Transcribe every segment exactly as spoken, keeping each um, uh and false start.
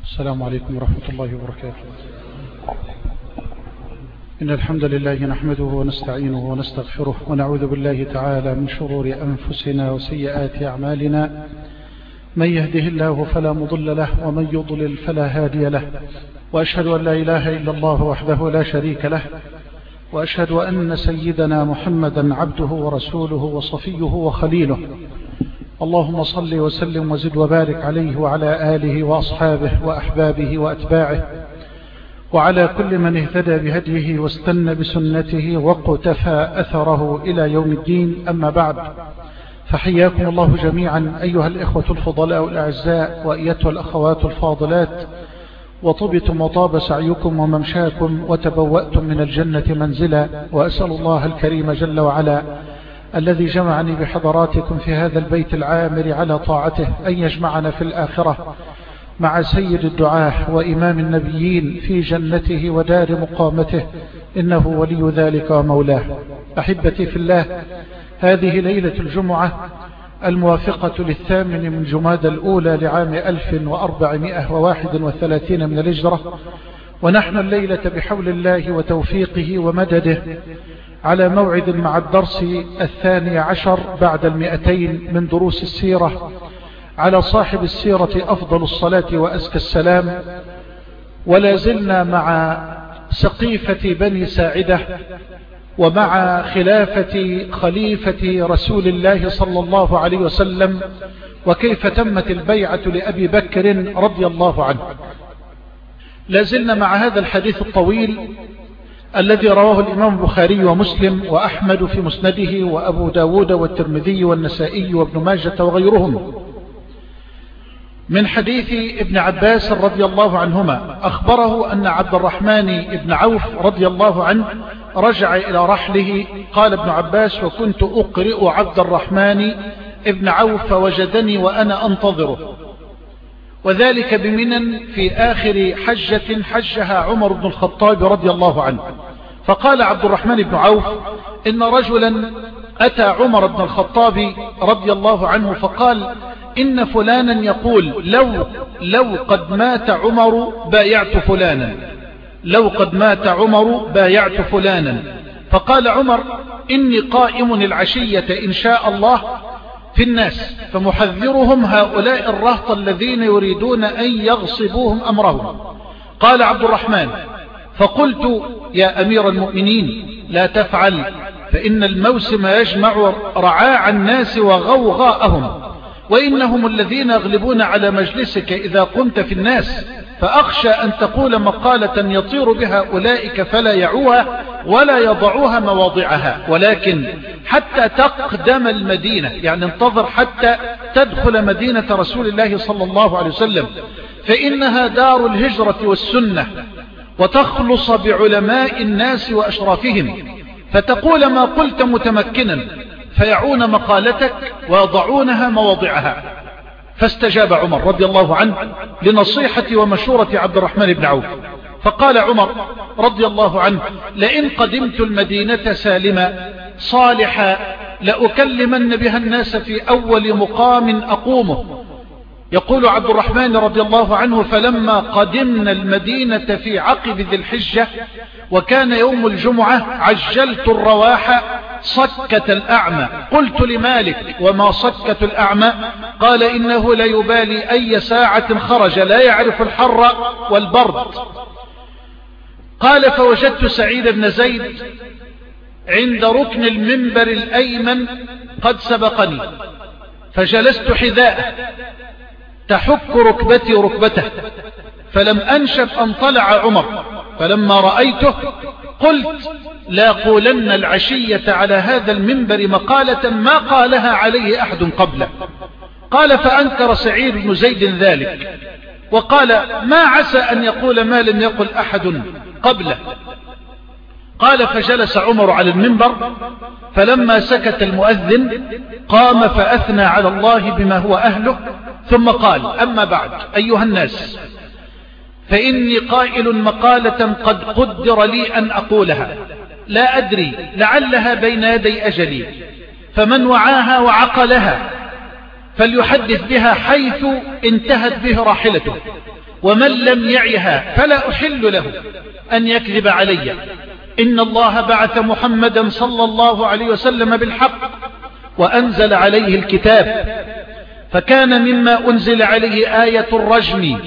السلام عليكم ورحمة الله وبركاته. إن الحمد لله نحمده ونستعينه ونستغفره ونعوذ بالله تعالى من شرور أنفسنا وسيئات أعمالنا. من يهده الله فلا مضل له ومن يضلل فلا هادي له، وأشهد أن لا إله إلا الله وحده لا شريك له، وأشهد أن سيدنا محمدا عبده ورسوله وصفيه وخليله. اللهم صل وسلم وزد وبارك عليه وعلى آله وأصحابه وأحبابه وأتباعه وعلى كل من اهتدى بهديه واستنى بسنته واقتفى أثره إلى يوم الدين. أما بعد، فحياكم الله جميعا أيها الإخوة الفضلاء الأعزاء وأيتها الأخوات الفاضلات، وطبتم وطاب سعيكم وممشاكم وتبوأتم من الجنة منزلا. وأسأل الله الكريم جل وعلا الذي جمعني بحضراتكم في هذا البيت العامر على طاعته أن يجمعنا في الآخرة مع سيد الدعاة وإمام النبيين في جنته ودار مقامته، إنه ولي ذلك ومولاه. أحبتي في الله، هذه ليلة الجمعة الموافقة للثامن من جمادى الأولى لعام ألف وأربعمائة وواحد وثلاثين من الهجرة، ونحن الليلة بحول الله وتوفيقه ومدده على موعد مع الدرس الثاني عشر بعد المئتين من دروس السيرة على صاحب السيرة أفضل الصلاة وأزكى السلام. ولا زلنا مع سقيفة بني ساعدة ومع خلافة خليفة رسول الله صلى الله عليه وسلم، وكيف تمت البيعة لأبي بكر رضي الله عنه. لا زلنا مع هذا الحديث الطويل الذي رواه الإمام البخاري ومسلم وأحمد في مسنده وأبو داود والترمذي والنسائي وابن ماجة وغيرهم، من حديث ابن عباس رضي الله عنهما. أخبره أن عبد الرحمن بن عوف رضي الله عنه رجع إلى رحله. قال ابن عباس: وكنت أقرئ عبد الرحمن بن عوف فوجدني وأنا أنتظره، وذلك بمنن في آخر حجة حجها عمر بن الخطاب رضي الله عنه. فقال عبد الرحمن بن عوف: إن رجلا أتى عمر بن الخطاب رضي الله عنه فقال: إن فلانا يقول لو, لو قد مات عمر بايعت فلانا، لو قد مات عمر بايعت فلانا. فقال عمر: إني قائم العشية إن شاء الله في الناس فمحذرهم هؤلاء الرهط الذين يريدون أن يغصبوهم أمرهم. قال عبد الرحمن: فقلت: يا أمير المؤمنين لا تفعل، فإن الموسم يجمع رعاع الناس وغوغاءهم، وإنهم الذين يغلبون على مجلسك إذا قمت في الناس، فأخشى أن تقول مقالة يطير بها أولئك فلا يعوها ولا يضعوها مواضعها، ولكن حتى تقدم المدينة، يعني انتظر حتى تدخل مدينة رسول الله صلى الله عليه وسلم، فإنها دار الهجرة والسنة، وتخلص بعلماء الناس وأشرافهم، فتقول ما قلت متمكنا، فيعون مقالتك ويضعونها مواضعها. فاستجاب عمر رضي الله عنه لنصيحة ومشورة عبد الرحمن بن عوف. فقال عمر رضي الله عنه: لئن قدمت المدينة سالما صالحا لأكلمن بها الناس في أول مقام أقومه. يقول عبد الرحمن رضي الله عنه: فلما قدمنا المدينة في عقب ذي الحجة وكان يوم الجمعة عجلت الرواح صكة الأعمى. قلت لمالك: وما صكة الأعمى؟ قال: إنه لا يبالي أي ساعة خرج، لا يعرف الحر والبرد. قال: فوجدت سعيد بن زيد عند ركن المنبر الأيمن قد سبقني، فجلست حذاءه تحك ركبتي ركبته، فلم أنشف أن طلع عمر، فلما رأيته قلت: لا قولن العشية على هذا المنبر مقالة ما قالها عليه أحد قبله. قال: فأنكر سعيد بن زيد ذلك وقال: ما عسى أن يقول ما لم يقل أحد قبله. قال: فجلس عمر على المنبر، فلما سكت المؤذن قام فأثنى على الله بما هو أهله، ثم قال: أما بعد أيها الناس، فإني قائل مقالة قد قدر لي أن أقولها، لا أدري لعلها بين يدي أجلي، فمن وعاها وعقلها فليحدث بها حيث انتهت به راحلته، ومن لم يعها فلا أحل له أن يكذب علي. إن الله بعث محمدا صلى الله عليه وسلم بالحق وأنزل عليه الكتاب، فكان مما أنزل عليه آية الرجم،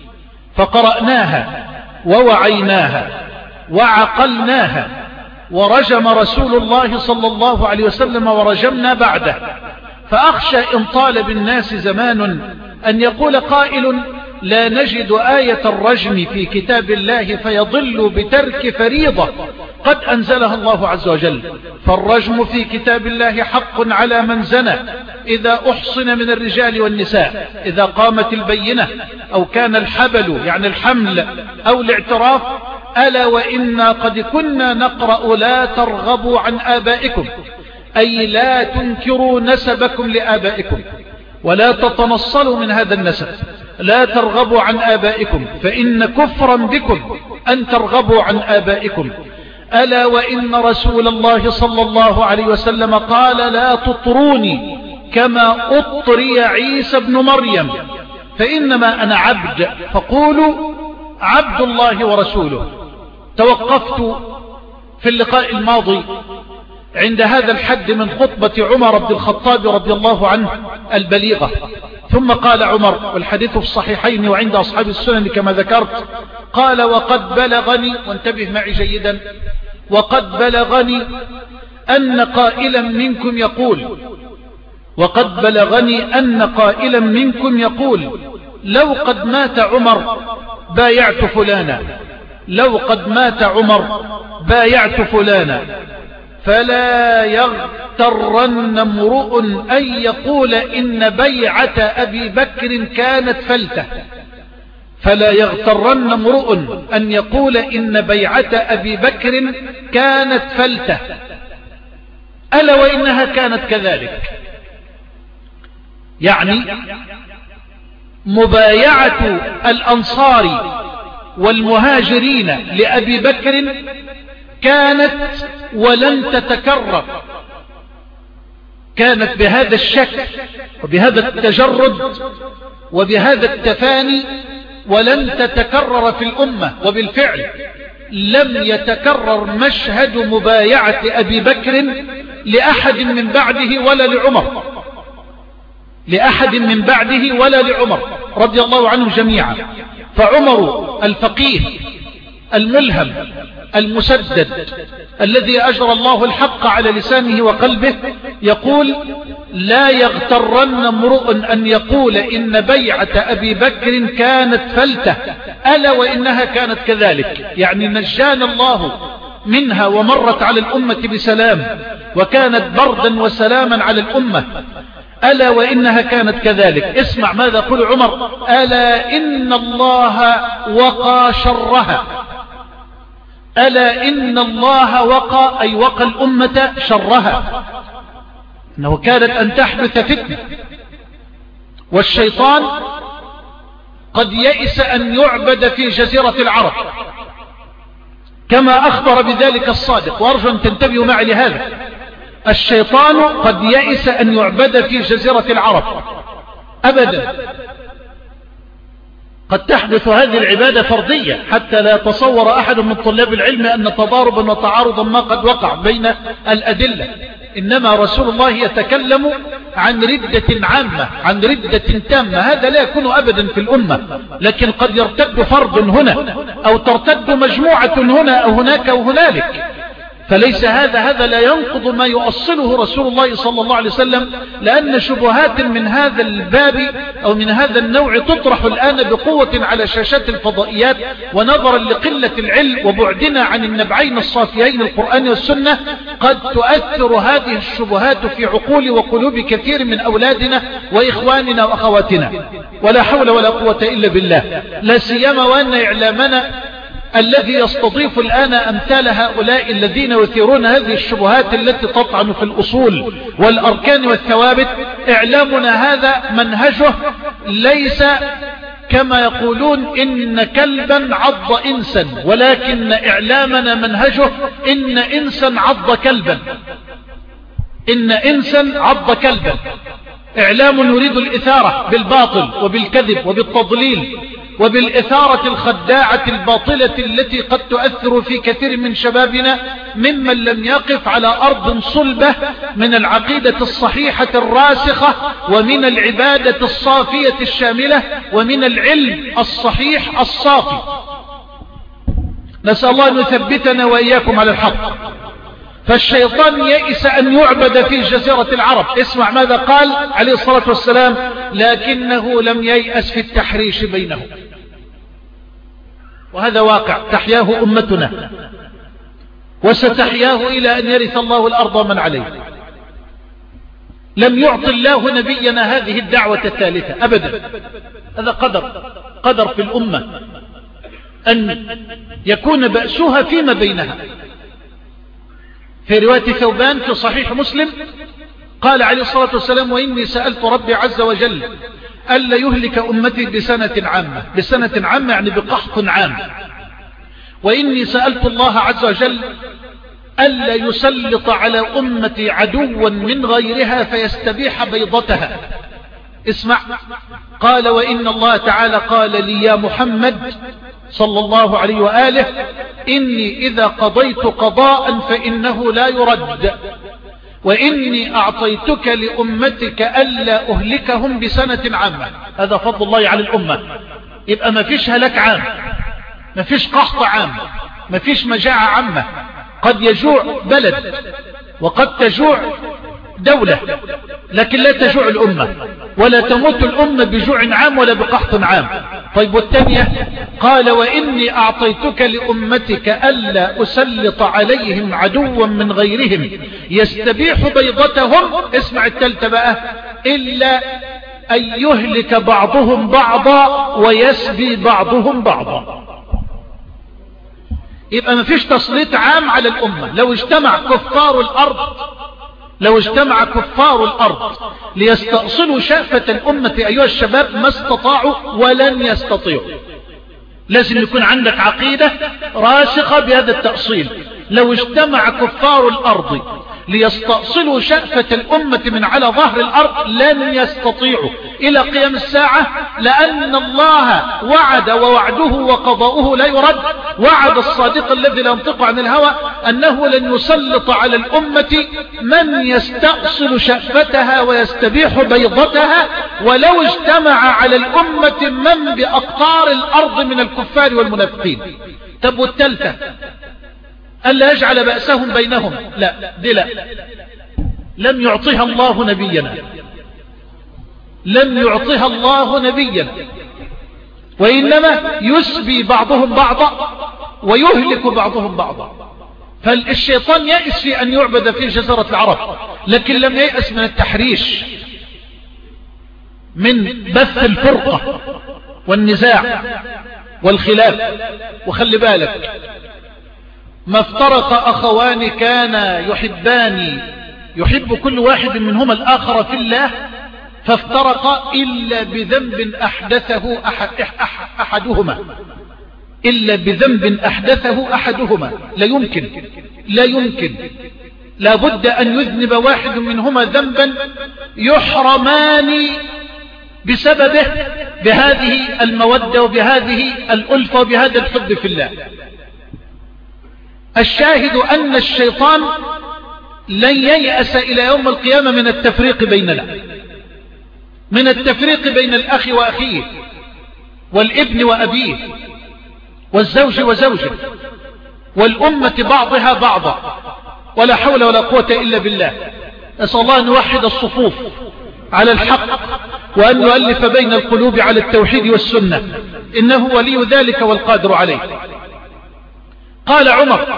فقرأناها ووعيناها وعقلناها، ورجم رسول الله صلى الله عليه وسلم ورجمنا بعده. فأخشى إن طال بالناس زمان أن يقول قائل لا نجد آية الرجم في كتاب الله فيضل بترك فريضة قد أنزلها الله عز وجل. فالرجم في كتاب الله حق على من زنى إذا أحصن من الرجال والنساء، إذا قامت البينة أو كان الحبل يعني الحمل أو الاعتراف. ألا وإنا قد كنا نقرأ لا ترغبوا عن آبائكم، أي لا تنكروا نسبكم لآبائكم ولا تتنصلوا من هذا النسب، لا ترغبوا عن آبائكم فإن كفرا بكم أن ترغبوا عن آبائكم. ألا وإن رسول الله صلى الله عليه وسلم قال لا تطروني كما أطري عيسى بن مريم، فإنما أنا عبد فقولوا عبد الله ورسوله. توقفت في اللقاء الماضي عند هذا الحد من خطبة عمر بن الخطاب رضي الله عنه البليغة. ثم قال عمر، والحديث في الصحيحين وعند أصحاب السنن كما ذكرت، قال وقد بلغني، وانتبه معي جيدا، وقد بلغني أن قائلا منكم يقول وقد بلغني أن قائلا منكم يقول لو قد مات عمر بايعت فلانا، لو قد مات عمر بايعت فلانا. فلا يغترن امرؤ أن يقول إن بيعة أبي بكر كانت فلتة، فلا يغترن امرؤ أن يقول إن بيعة أبي بكر كانت فلتة، ألا وإنها كانت كذلك. يعني مبايعة الأنصار والمهاجرين لأبي بكر كانت ولن تتكرر، كانت بهذا الشكل وبهذا التجرد وبهذا التفاني، ولن تتكرر في الأمة. وبالفعل لم يتكرر مشهد مبايعة أبي بكر لأحد من بعده ولا لعمر، لأحد من بعده ولا لعمر رضي الله عنهم جميعا. فعمر الفقيه الملهم المسدد الذي أجرى الله الحق على لسانه وقلبه يقول لا يغترن امرؤ أن يقول إن بيعة أبي بكر كانت فلتة، ألا وإنها كانت كذلك. يعني نجانا الله منها ومرت على الأمة بسلام وكانت بردا وسلاما على الأمة، ألا وإنها كانت كذلك. اسمع ماذا يقول عمر، ألا إن الله وقى شرها، ألا إن الله وقى أي وقى الأمة شرها، أنه كانت أن تحدث فتنة، والشيطان قد يئس أن يعبد في جزيرة العرب كما أخبر بذلك الصادق، وأرجو أن تنتبهوا معي لهذا. الشيطان قد يئس أن يعبد في جزيرة العرب أبدا، قد تحدث هذه العبادة فردية حتى لا يتصور أحد من طلاب العلم أن تضاربا وتعارضا ما قد وقع بين الأدلة. إنما رسول الله يتكلم عن ردة عامة، عن ردة تامة، هذا لا يكون أبدا في الأمة، لكن قد يرتد فرد هنا أو ترتد مجموعة هنا أو هناك أو هنالك، فليس هذا هذا لا ينقض ما يؤصله رسول الله صلى الله عليه وسلم، لأن شبهات من هذا الباب أو من هذا النوع تطرح الآن بقوة على شاشات الفضائيات، ونظرا لقلة العلم وبعدنا عن النبعين الصافيين القرآن والسنة قد تؤثر هذه الشبهات في عقول وقلوب كثير من أولادنا وإخواننا وأخواتنا، ولا حول ولا قوة إلا بالله. لا سيما وأن إعلامنا الذي يستضيف الآن أمثال هؤلاء الذين يثيرون هذه الشبهات التي تطعن في الأصول والأركان والثوابت، إعلامنا هذا منهجه ليس كما يقولون إن كلبا عض إنسا، ولكن إعلامنا منهجه إن إنسا عض كلبا، إن إنسا عض كلبا. إعلام يريد الإثارة بالباطل وبالكذب وبالتضليل وبالإثارة الخداعة الباطلة التي قد تؤثر في كثير من شبابنا ممن لم يقف على أرض صلبة من العقيدة الصحيحة الراسخة ومن العبادة الصافية الشاملة ومن العلم الصحيح الصافي. نسأل الله أن يثبتنا وإياكم على الحق. فالشيطان يئس أن يعبد في جزيرة العرب. اسمع ماذا قال عليه الصلاة والسلام: لكنه لم ييأس في التحريش بينهم. وهذا واقع تحياه أمتنا وستحياه إلى أن يرث الله الأرض ومن عليه. لم يعطي الله نبينا هذه الدعوة الثالثة أبدا. هذا قدر قدر في الأمة أن يكون بأسها فيما بينها. في رواية ثوبان في صحيح مسلم قال عليه الصلاة والسلام: وإني سألت ربي عز وجل ألا يهلك أمتي بسنة عامة. بسنة عامة يعني بقحط عام. وإني سألت الله عز وجل ألا يسلط على أمتي عدوا من غيرها فيستبيح بيضتها. اسمع، قال: وإن الله تعالى قال لي يا محمد صلى الله عليه وآله: إني إذا قضيت قضاء فإنه لا يرد، وإني أعطيتك لأمتك ألا أهلكهم بسنة عامة. هذا فضل الله على الأمة. يبقى ما فيش هلاك عام، ما فيش قحط عام، ما فيش مجاعة عامة. قد يجوع بلد وقد تجوع دولة، لكن لا تجوع الأمة ولا تموت الأمة بجوع عام ولا بقحط عام. طيب والثانية قال: وإني أعطيتك لأمتك ألا أسلط عليهم عدوا من غيرهم يستبيح بيضتهم. اسمع التالتة بقى: إلا أن يهلك بعضهم بعضا ويسبي بعضهم بعضا. يبقى ما فيش تسليط عام على الأمة. لو اجتمع كفار الأرض لو اجتمع كفار الأرض ليستأصلوا شأفة الأمة أيها الشباب ما استطاعوا ولن يستطيعوا. لازم يكون عندك عقيدة راسخة بهذا التأصيل. لو اجتمع كفار الأرض ليستأصلوا شأفة الأمة من على ظهر الأرض لن يستطيعوا إلى قيام الساعة، لأن الله وعد ووعده وقضاؤه لا يرد. وعد الصادق الذي لا ينطق عن الهوى أنه لن يسلط على الأمة من يستأصل شأفتها ويستبيح بيضتها، ولو اجتمع على الأمة من بأقطار الأرض من الكفار والمنافقين. طب والثالثة ألا يجعل بأسهم بينهم؟ لا، دي لا، لم يعطيها الله نبينا، لم يعطيها الله نبينا، وإنما يسبي بعضهم بعضا ويهلك بعضهم بعضا. فالشيطان يأس في أن يعبد في جزيرة العرب، لكن لم يأس من التحريش، من بث الفرقة والنزاع والخلاف. وخلي بالك، ما افترق أخوان كان يحبان يحب كل واحد منهما الآخر في الله فافترق إلا بذنب أحدثه أحد أحدهما إلا بذنب أحدثه أحدهما. لا يمكن لا يمكن لا بد أن يذنب واحد منهما ذنبا يحرمان بسببه بهذه المودة وبهذه الألفة وبهذا الحب في الله. الشاهد أن الشيطان لن ييأس إلى يوم القيامة من التفريق بيننا، من التفريق بين الأخ وأخيه والابن وأبيه والزوج وزوجه والأمة بعضها بعضا، ولا حول ولا قوة إلا بالله. أسأل الله أن يوحد الصفوف على الحق وأن يؤلف بين القلوب على التوحيد والسنة، إنه ولي ذلك والقادر عليه. قال عمر: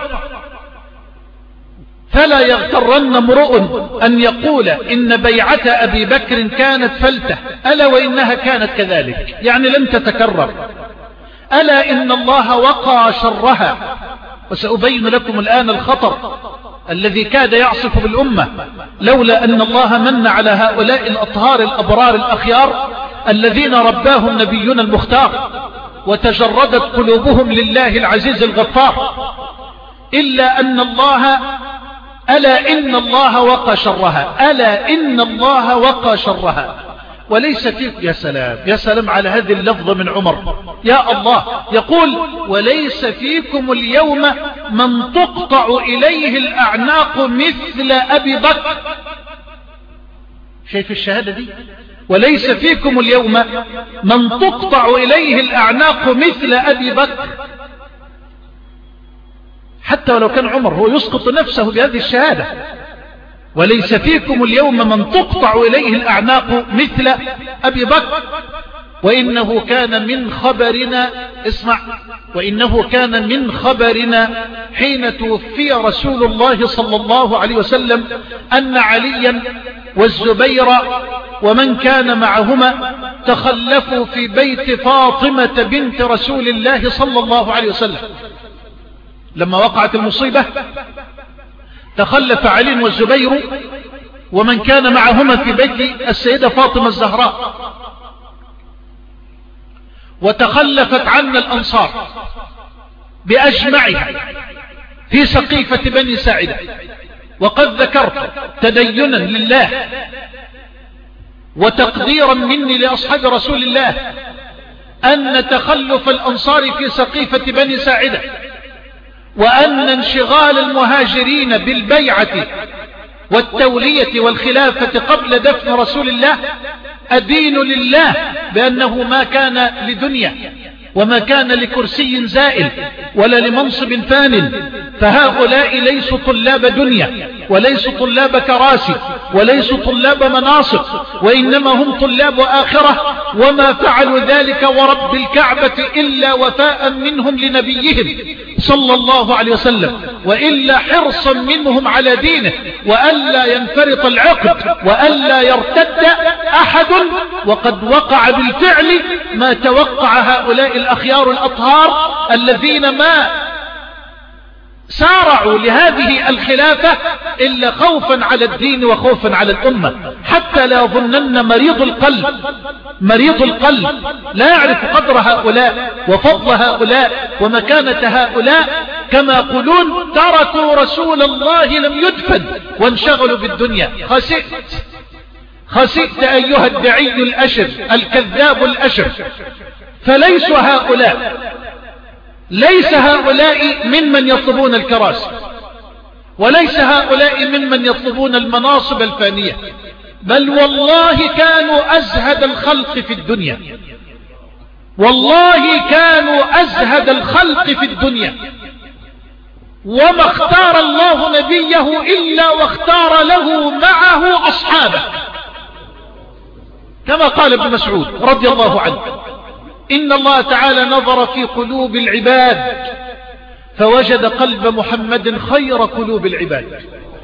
فلا يغترن امرؤ أن يقول إن بيعة أبي بكر كانت فلتة، ألا وإنها كانت كذلك، يعني لم تتكرر. ألا إن الله وقى شرها. وسأبين لكم الآن الخطر الذي كاد يعصف بالأمة لولا أن الله من على هؤلاء الأطهار الأبرار الأخيار الذين رباهم نبينا المختار وتجردت قلوبهم لله العزيز الغفار. إلا أن الله ألا إن الله وقى شرها ألا إن الله وقى شرها وليس فيك. يا سلام يا سلام على هذه اللفظة من عمر، يا الله، يقول وليس فيكم اليوم من تقطع إليه الأعناق مثل أبي بكر. شايف الشهادة دي؟ وليس فيكم اليوم من تقطع إليه الأعناق مثل أبي بكر. حتى ولو كان عمر هو يسقط نفسه بهذه الشهادة. وليس فيكم اليوم من تقطع إليه الأعناق مثل أبي بكر. وإنه كان من خبرنا، اسمع، وإنه كان من خبرنا حين توفي رسول الله صلى الله عليه وسلم أن عليا والزبير ومن كان معهما تخلفوا في بيت فاطمة بنت رسول الله صلى الله عليه وسلم. لما وقعت المصيبة تخلف علي والزبير ومن كان معهما في بيت السيدة فاطمة الزهراء، وتخلفت عنا الأنصار بأجمعها في سقيفة بني ساعدة. وقد ذكرت تدينا لله وتقديرا مني لأصحاب رسول الله أن تخلف الأنصار في سقيفة بني ساعدة وأن انشغال المهاجرين بالبيعة والتولية والخلافة قبل دفن رسول الله أدين لله بأنه ما كان لدنيا وما كان لكرسي زائل ولا لمنصب فان. فهؤلاء ليسوا طلاب دنيا وليسوا طلاب كراسي وليسوا طلاب مناصب، وإنما هم طلاب آخرة. وما فعلوا ذلك ورب الكعبة إلا وفاء منهم لنبيهم صلى الله عليه وسلم، وإلا حرصا منهم على دينه وألا ينفرط العقد وألا يرتد أحد. وقد وقع بالفعل ما توقع هؤلاء الأخيار الأطهار الذين ما سارعوا لهذه الخلافة إلا خوفا على الدين وخوفا على الأمة. حتى لا يظنن مريض القلب مريض القلب لا يعرف قدر هؤلاء وفضل هؤلاء ومكانة هؤلاء كما يقولون تركوا رسول الله لم يدفن وانشغلوا بالدنيا. خسئت خسئت أيها الدعي الأشر الكذاب الأشر. فليسوا هؤلاء ليس هؤلاء ممن يطلبون الكراسي، وليس هؤلاء ممن يطلبون المناصب الفانية، بل والله كانوا أزهد الخلق في الدنيا، والله كانوا أزهد الخلق في الدنيا. وما اختار الله نبيه إلا واختار له معه أصحابه، كما قال ابن مسعود رضي الله عنه: إن الله تعالى نظر في قلوب العباد فوجد قلب محمد خير قلوب العباد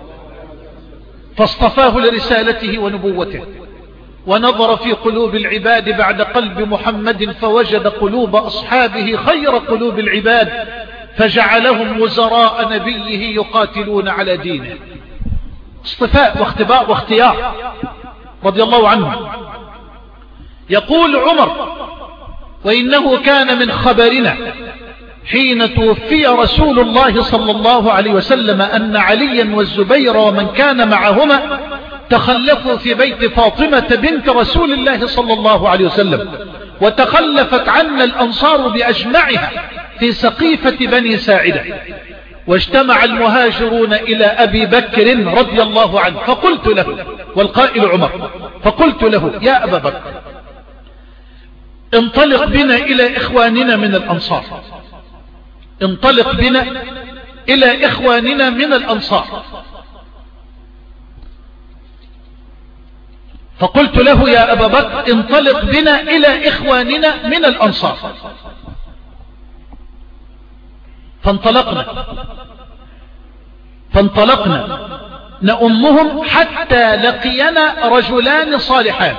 فاصطفاه لرسالته ونبوته، ونظر في قلوب العباد بعد قلب محمد فوجد قلوب أصحابه خير قلوب العباد فجعلهم وزراء نبيه يقاتلون على دينه. اصطفاء واختباء واختيار رضي الله عنه. يقول عمر: وإنه كان من خبرنا حين توفي رسول الله صلى الله عليه وسلم أن عليا والزبير ومن كان معهما تخلفوا في بيت فاطمة بنت رسول الله صلى الله عليه وسلم، وتخلفت عنا الأنصار بأجمعها في سقيفة بني ساعدة، واجتمع المهاجرون إلى أبي بكر رضي الله عنه فقلت له، والقائل عمر، فقلت له: يا أبا بكر، انطلق بنا إلى إخواننا من الأنصار، انطلق بنا إلى إخواننا من الأنصار. فقلت له: يا أبا بكر، انطلق بنا إلى إخواننا من الأنصار. فانطلقنا فانطلقنا نأمهم حتى لقينا رجلان صالحان.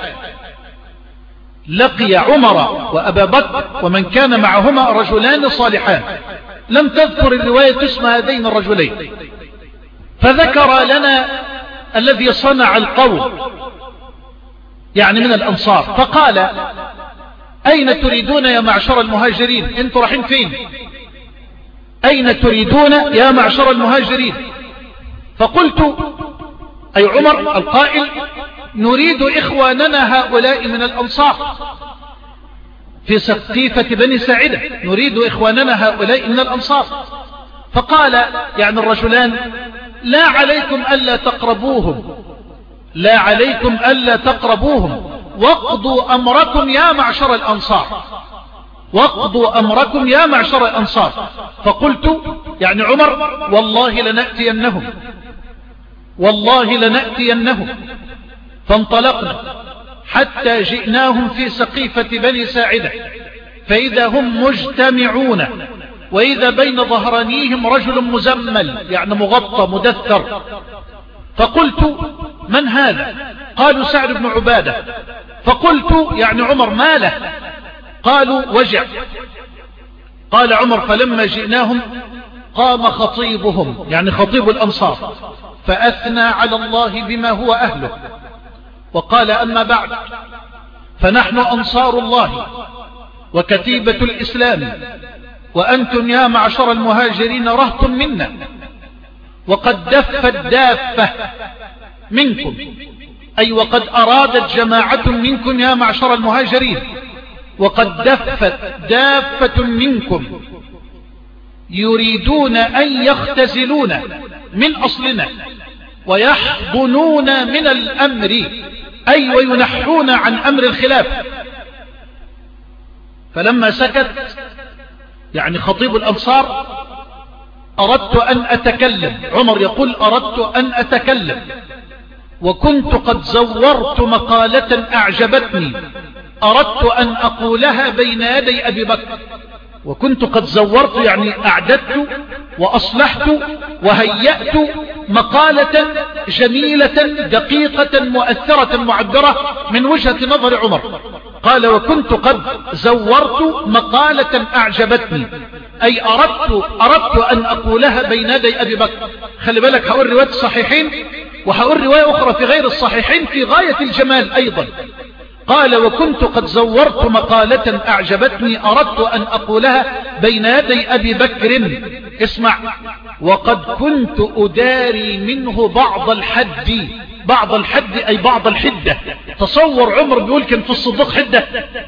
لقي عمر وأبا بكر ومن كان معهما رجلان صالحان، لم تذكر الرواية اسم هذين الرجلين، فذكر لنا الذي صنع القول يعني من الأنصار، فقال: أين تريدون يا معشر المهاجرين؟ انتوا رايحين فين؟ أين تريدون يا معشر المهاجرين؟ فقلت: أي عمر القائل نريد إخواننا هؤلاء من الأنصار في سقيفة بني ساعدة، نريد إخواننا هؤلاء من الأنصار. فقال يعني الرجلان لا عليكم ألا تقربوهم، لا عليكم ألا تقربوهم، واقضوا أمركم يا معشر الأنصار، واقضوا أمركم يا معشر الأنصار. فقلت يعني عمر والله لنأتينهم، والله لنأتينهم. فانطلقنا حتى جئناهم في سقيفة بني ساعدة، فإذا هم مجتمعون، وإذا بين ظهرانيهم رجل مزمل يعني مغطى مدثر. فقلت من هذا؟ قالوا سعد بن عبادة. فقلت يعني عمر ما له؟ قالوا وجع. قال عمر فلما جئناهم قام خطيبهم يعني خطيب الأنصار فأثنى على الله بما هو أهله، وقال أما بعد فنحن أنصار الله وكتيبة الإسلام، وأنتم يا معشر المهاجرين رهط منا، وقد دفت دافة منكم، أي وقد أرادت جماعة منكم يا معشر المهاجرين، وقد دفت دافة منكم يريدون أن يختزلون من أصلنا ويحضنون من الأمر، أي وينحون عن أمر الخلاف. فلما سكت يعني خطيب الأنصار أردت أن أتكلم. عمر يقول أردت أن أتكلم، وكنت قد زورت مقالة أعجبتني أردت أن أقولها بين يدي أبي بكر، وكنت قد زورت يعني أعددت وأصلحت وهيأت مقالة جميلة دقيقة مؤثرة معبرة من وجهة نظر عمر. قال وكنت قد زورت مقالة أعجبتني، أي أردت, أردت أن أقولها بين يدي أبي بكر. خلي بالك هقول رواية الصحيحين وهقول رواية أخرى في غير الصحيحين في غاية الجمال أيضا. قال وكنت قد زورت مقالة أعجبتني أردت أن أقولها بين يدي أبي بكر، اسمع، وقد كنت أداري منه بعض الحد. بعض الحد أي بعض الحدة. تصور عمر بيقول كان في الصديق حدة،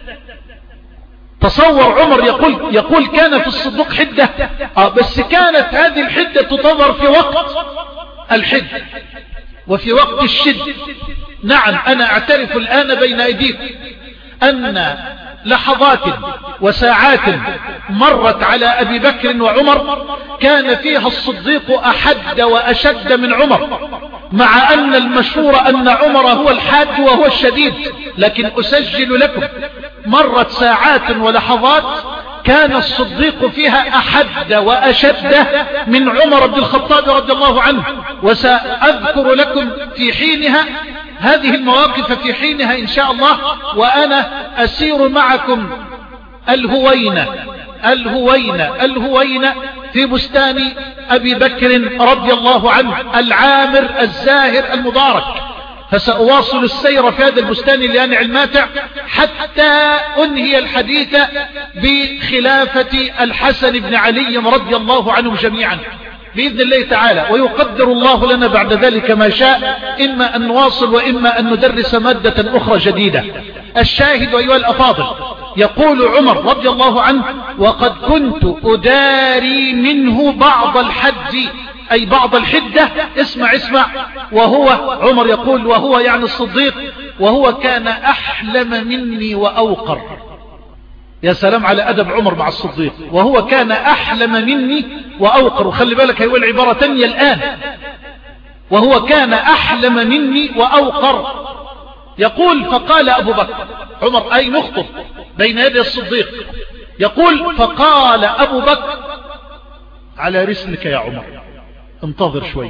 تصور عمر يقول, يقول كان في الصديق حدة. آه بس كانت هذه الحدة تظهر في وقت الحد وفي وقت الشد. نعم أنا أعترف الآن بين أيديكم أن لحظات وساعات مرت على أبي بكر وعمر كان فيها الصديق أحد وأشد من عمر، مع أن المشهور أن عمر هو الحاد وهو الشديد، لكن أسجل لكم مرت ساعات ولحظات كان الصديق فيها أحد وأشد من عمر بن الخطاب رضي الله عنه. وسأذكر لكم في حينها هذه المواقف في حينها إن شاء الله، وأنا أسير معكم الهوينة الهوينة الهوينة في بستان أبي بكر رضي الله عنه العامر الزاهر المبارك. فسأواصل السير في هذا البستان ليانع الماتع حتى أنهي الحديث بخلافة الحسن بن علي رضي الله عنهم جميعا بإذن الله تعالى، ويقدر الله لنا بعد ذلك ما شاء، إما أن نواصل وإما أن ندرس مادة أخرى جديدة. الشاهد أيها الأفاضل يقول عمر رضي الله عنه وقد كنت أداري منه بعض الحد أي بعض الحدة. اسمع اسمع وهو عمر يقول وهو يعني الصديق وهو كان أحلم مني وأوقر. يا سلام على أدب عمر مع الصديق، وهو كان أحلم مني وأوقر. وخلي بالك هيقول عبارة تانية الآن، وهو كان أحلم مني وأوقر. يقول فقال أبو بكر، عمر أي نخطب بين يدي الصديق، يقول فقال أبو بكر على رسلك يا عمر، انتظر شوي،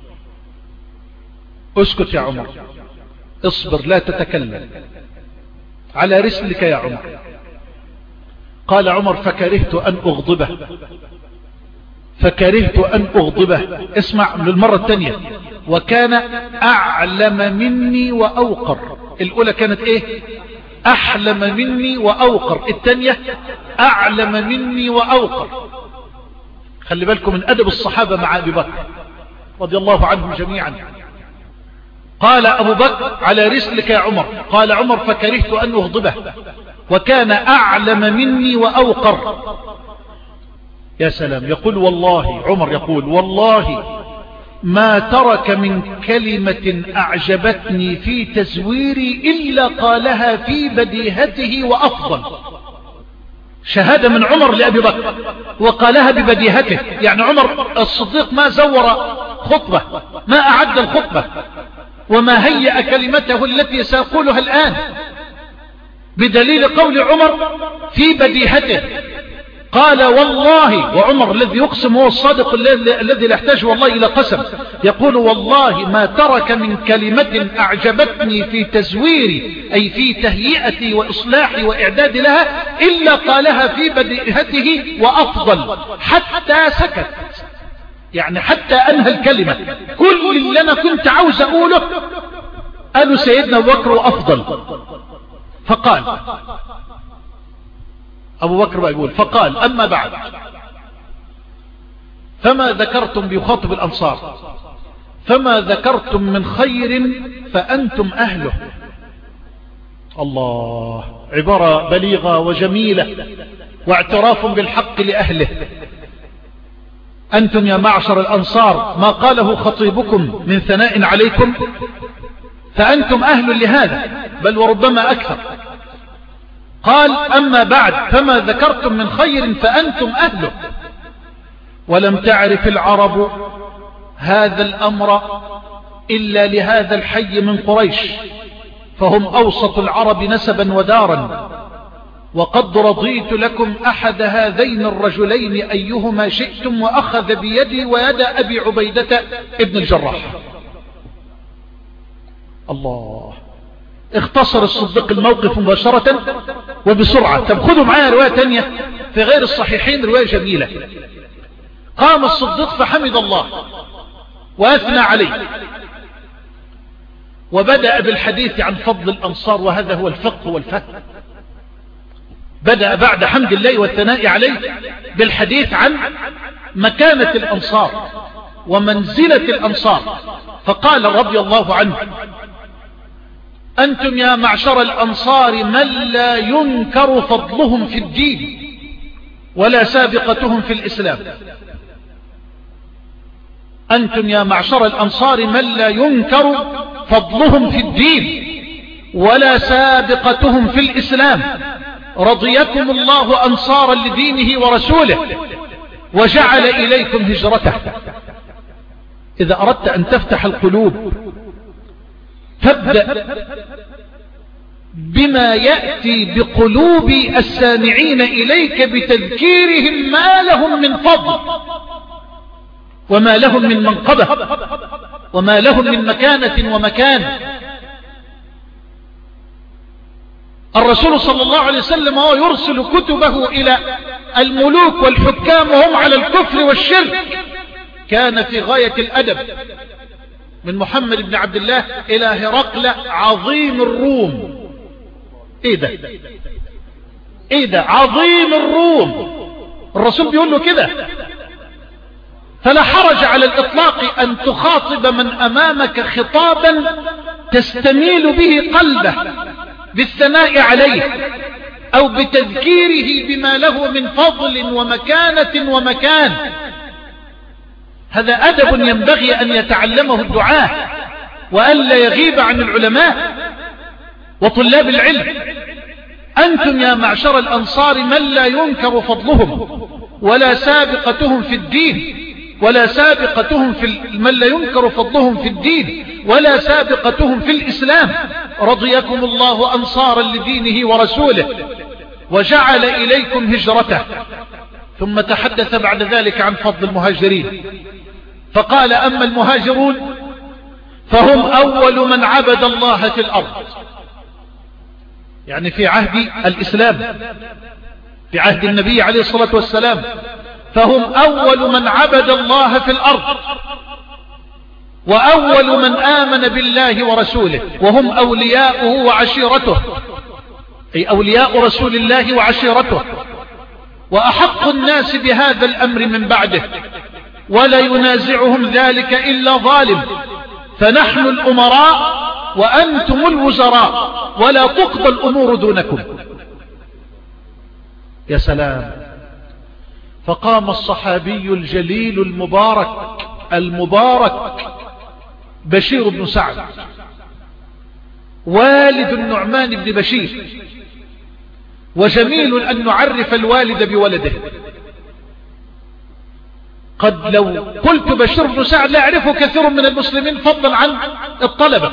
اسكت يا عمر، اصبر لا تتكلم، على رسلك يا عمر. قال عمر فكرهت أن أغضبه، فكرهت أن أغضبه. اسمع للمرة الثانية، وكان أعلم مني وأوقر. الأولى كانت إيه؟ أحلم مني وأوقر، الثانية أعلم مني وأوقر. خلي بالكم من أدب الصحابة مع أبي بكر رضي الله عنهم جميعا. قال أبو بكر على رسلك يا عمر. قال عمر فكرهت أن أغضبه وكان أعلم مني وأوقر. يا سلام. يقول والله، عمر يقول والله ما ترك من كلمة أعجبتني في تزويري إلا قالها في بديهته وأفضل. شهادة من عمر لأبي بكر وقالها ببديهته. يعني عمر الصديق ما زور خطبة، ما أعد الخطبة وما هيأ كلمته التي سأقولها الآن، بدليل قول عمر في بديهته. قال والله، وعمر الذي يقسم هو الصادق الذي لا يحتاج والله إلى قسم، يقول والله ما ترك من كلمة أعجبتني في تزويري أي في تهيئتي وإصلاحي وإعدادي لها إلا قالها في بديهته وأفضل، حتى سكت. يعني حتى أنهى الكلمة. كل اللي أنا كنت عاوز أقوله قالوا سيدنا أبو بكر وأفضل. فقال أبو بكر بقى يقول فقال أما بعد فما ذكرتم، بيخاطب الأنصار، فما ذكرتم من خير فأنتم أهله. الله، عبارة بليغة وجميلة واعتراف بالحق لأهله. أنتم يا معشر الأنصار ما قاله خطيبكم من ثناء عليكم فأنتم أهل لهذا، بل وربما أكثر. قال أما بعد فما ذكرتم من خير فأنتم أهله. ولم تعرف العرب هذا الأمر إلا لهذا الحي من قريش، فهم أوسط العرب نسبا ودارا، وقد رضيت لكم أحد هذين الرجلين أيهما شئتم، وأخذ بيدي ويد أبي عبيدة ابن الجراح. الله، اختصر الصديق الموقف مباشرة وبسرعة. طب خذوا معايا رواية تانية في غير الصحيحين، رواية جميلة. قام الصديق فحمد الله وأثنى عليه وبدأ بالحديث عن فضل الأنصار، وهذا هو الفقه والفهم. بدأ بعد حمد الله والثناء عليه بالحديث عن مكانة الأنصار ومنزلة الأنصار. فقال رضي الله عنه أنتم يا معشر الأنصار من لا ينكر فضلهم في الدين ولا سابقتهم في الإسلام. أنتم يا معشر الأنصار من لا ينكر فضلهم في الدين ولا سابقتهم في الإسلام، رضيكم الله أنصارا لدينه ورسوله وجعل إليكم هجرته. إذا أردت أن تفتح القلوب فابدأ بما يأتي بقلوب السامعين إليك بتذكيرهم ما لهم من فضل وما لهم من منقبة وما لهم من مكانة ومكان. الرسول صلى الله عليه وسلم هو يرسل كتبه إلى الملوك والحكام وهم على الكفر والشرك، كان في غاية الأدب من محمد بن عبد الله إلى هرقل عظيم الروم. ايه ده ايه ده عظيم الروم، الرسول بيقول له كده. فلا حرج على الإطلاق أن تخاطب من أمامك خطابا تستميل به قلبه بالثناء عليه أو بتذكيره بما له من فضل ومكانة ومكان. هذا أدب ينبغي أن يتعلمه الدعاة وأن لا يغيب عن العلماء وطلاب العلم. أنتم يا معشر الأنصار من لا ينكر فضلهم ولا سابقتهم في الدين ولا سابقتهم في من لا ينكر فضلهم في الدين ولا سابقتهم في الإسلام، رضيكم الله أنصارا لدينه ورسوله وجعل إليكم هجرته. ثم تحدث بعد ذلك عن فضل المهاجرين فقال أما المهاجرون فهم أول من عبد الله في الأرض، يعني في عهد الإسلام في عهد النبي عليه الصلاة والسلام، فهم أول من عبد الله في الأرض وأول من آمن بالله ورسوله، وهم أولياؤه وعشيرته، أي أولياء رسول الله وعشيرته، وأحق الناس بهذا الأمر من بعده، ولا ينازعهم ذلك إلا ظالم، فنحن الأمراء وأنتم الوزراء ولا تقضى الأمور دونكم. يا سلام. فقام الصحابي الجليل المبارك المبارك بشير بن سعد والد النعمان بن بشير، وجميل أن نعرف الوالد بولده. قد لو قلت بشير بن سعد لا يعرفه كثير من المسلمين فضلا عن الطلبة،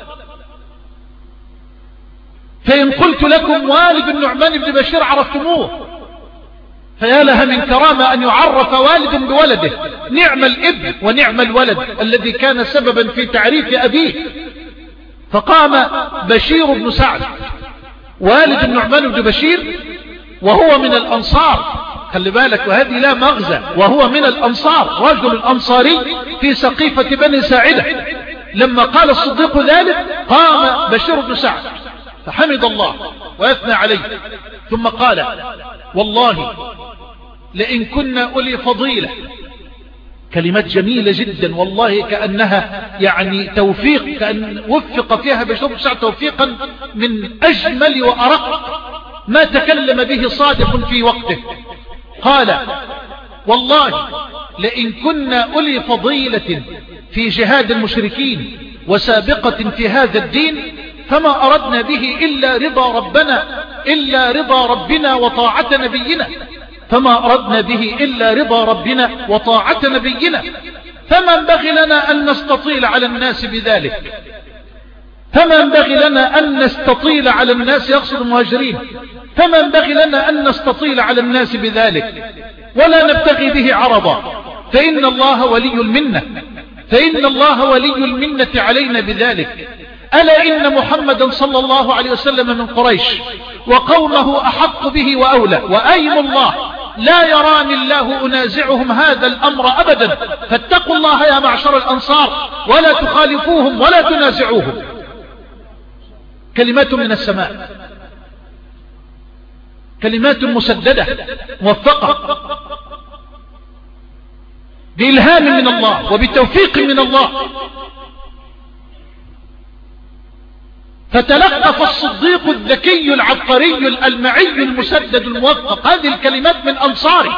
فإن قلت لكم والد النعمان بن بشير عرفتموه، فيا لها من كرامة أن يعرف والد بولده. نعم الابن ونعم الولد الذي كان سببا في تعريف أبيه. فقام بشير بن سعد والد النعمان بن بشير وهو من الأنصار، خلي بالك وهذه لا مغزى، وهو من الأنصار، رجل أنصاري في سقيفة بني ساعدة. لما قال الصديق ذلك قام بشير بن سعد فحمد الله وأثنى عليه، ثم قال والله لئن كنا أولي فضيلة. كلمات جميلة جدا والله، كأنها يعني توفيق، كأن وفق فيها بشير بن سعد توفيقا من أجمل وأرق ما تكلم به صادق في وقته. قال والله لئن كنا أولي فضيلة في جهاد المشركين وسابقة في هذا الدين فما أردنا به إلا رضا ربنا إلا رضا ربنا وطاعة نبينا فما أردنا به إلا رضا ربنا وطاعة نبينا فما ينبغي لنا أن نستطيل على الناس بذلك فما ينبغي لنا أن نستطيل على الناس، يقصد المهاجرين، فما ينبغي لنا أن نستطيل على الناس بذلك ولا نبتغي به عرضا، فإن الله ولي المنة فإن الله ولي المنة علينا بذلك. ألا إن محمدا صلى الله عليه وسلم من قريش وقومه أحق به وأولى، وأيم الله لا يراني الله أنازعهم هذا الأمر أبدا، فاتقوا الله يا معشر الأنصار ولا تخالفوهم ولا تنازعوهم. كلمات من السماء، كلمات مسددة موفقة بإلهام من الله وبتوفيق من الله. فتلقف الصديق الذكي العبقري المعي المسدد الموفق هذه الكلمات من أنصاري،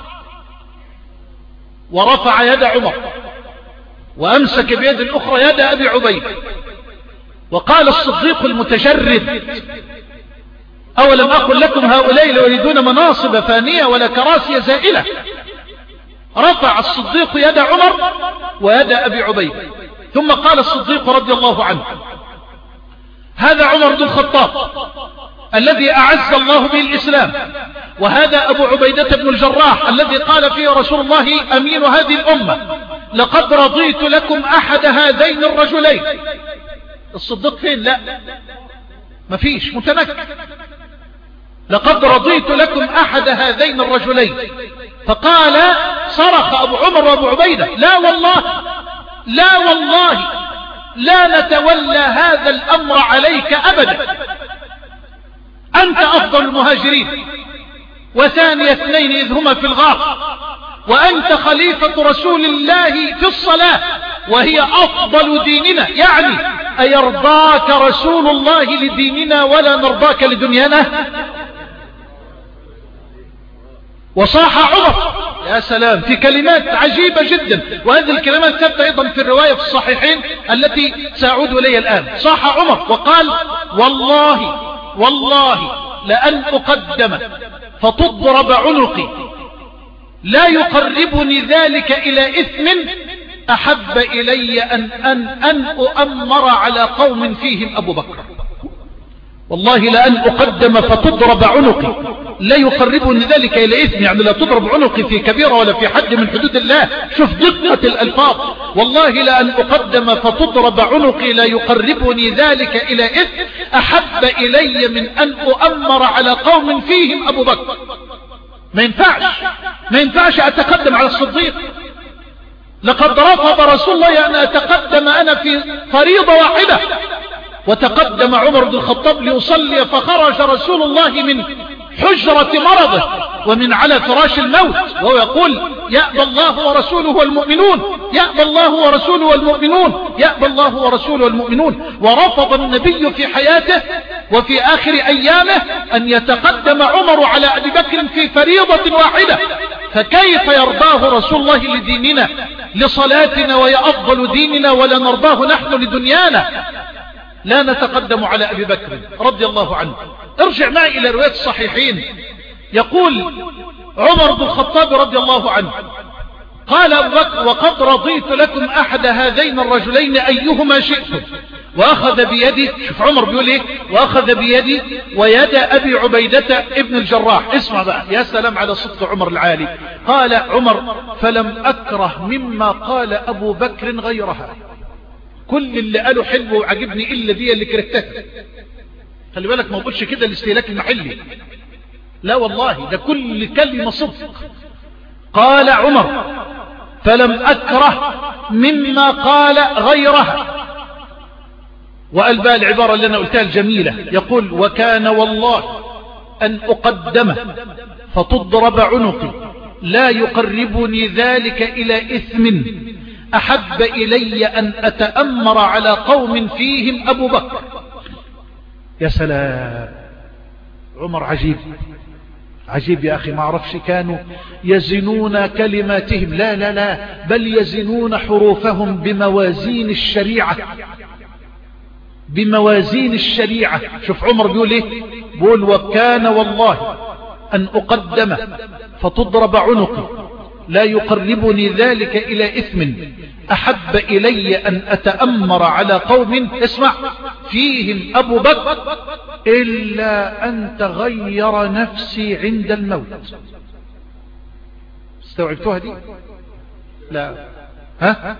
ورفع يد عمر وأمسك بيد الأخرى يد أبي عبيدة، وقال الصديق المتجرد أولم أقل لكم هؤلاء لا يريدون مناصب فانية ولا كراسي زائلة. رفع الصديق يد عمر ويد أبي عبيدة، ثم قال الصديق رضي الله عنه هذا عمر بن الخطاب الذي أعز الله به الإسلام، وهذا أبو عبيدة بن الجراح الذي قال فيه رسول الله أمين هذه الأمة لقد رضيت لكم أحد هذين الرجلين. الصديق فين؟ لا مفيش، متنكر. لقد رضيت لكم أحد هذين الرجلين. فقال صرخ أبو عمر وأبو عبيدة لا والله لا والله لا نتولى هذا الأمر عليك أبدا، أنت أفضل المهاجرين وثاني اثنين إذ هما في الغار، وأنت خليفة رسول الله في الصلاة وهي أفضل ديننا، يعني أيرضاك رسول الله لديننا ولا نرضاك لدنيانا؟ وصاح عمر يا سلام في كلمات عجيبة جدا، وهذه الكلمات ثبت أيضا في الرواية في الصحيحين التي سأعود إليها الآن. صاح عمر وقال والله والله لأن أقدم فتضرب عنقي لا يقربني ذلك إلى إثم أحب إلي أن, أن, أن أؤمر على قوم فيهم أبو بكر. والله لأن أقدم فتضرب عنقي لا يقربني ذلك إلى إثم، يعني لا تضرب عنقي في كبيرة ولا في حد من حدود الله. شوف دقة الألفاظ، والله لأن أقدم فتضرب عنقي لا يقربني ذلك إلى إثم أحب إلي من أن أؤمر على قوم فيهم أبو بكر. ما ينفعش ما ينفعش أتقدم على الصديق. لقد رفض رسول الله أن أتقدم أنا في فريضة واحدة، وتقدم عمر بن الخطاب ليصلي فخرج رسول الله من حجرة مرضه ومن على فراش الموت وهو يقول يأبى الله ورسوله والمؤمنون يأبى الله ورسوله والمؤمنون، يأبى الله ورسوله والمؤمنون. ورفض النبي في حياته وفي آخر أيامه أن يتقدم عمر على أبي بكر في فريضة واحدة، فكيف يرضاه رسول الله لديننا لصلاتنا وهي أفضل ديننا ولا نرضاه نحن لدنيانا؟ لا نتقدم على أبي بكر رضي الله عنه. ارجع معي إلى رواية الصحيحين، يقول عمر بن الخطاب رضي الله عنه قال أبو بكر: وقد رضيت لكم أحد هذين الرجلين أيهما شئتم. وأخذ بيدي، شوف عمر بيقول إيه، وأخذ بيدي ويد أبي عبيدة ابن الجراح. اسمع بقى، يا سلام على صدق عمر العالي. قال عمر: فلم أكره مما قال أبو بكر غيرها. كل اللي قاله حلو وعجبني إلا دي اللي كرهتها. خلي بالك ما قلتش كده الاستهلاك المحلي، لا والله، ده كل كلمة صدق. قال عمر: فلم أكره مما قال غيرها. وقال بقى العبارة اللي أنا قلتها الجميلة، يقول: وكان والله أن أقدمه فتضرب عنقي لا يقربني ذلك إلى إثم أحب إلي أن أتأمر على قوم فيهم أبو بكر. يا سلام، عمر عجيب عجيب يا أخي. ما أعرفش كانوا يزنون كلماتهم، لا لا لا، بل يزنون حروفهم بموازين الشريعة، بموازين الشريعة. شوف عمر بيقول ايه، بيقول: وكان والله أن أقدم فتضرب عنقي لا يقربني ذلك إلى إثم أحب إلي أن أتأمر على قوم، اسمع، فيهم أبو بكر إلا أن تغير نفسي عند الموت. استوعبتوها دي؟ لا. ها؟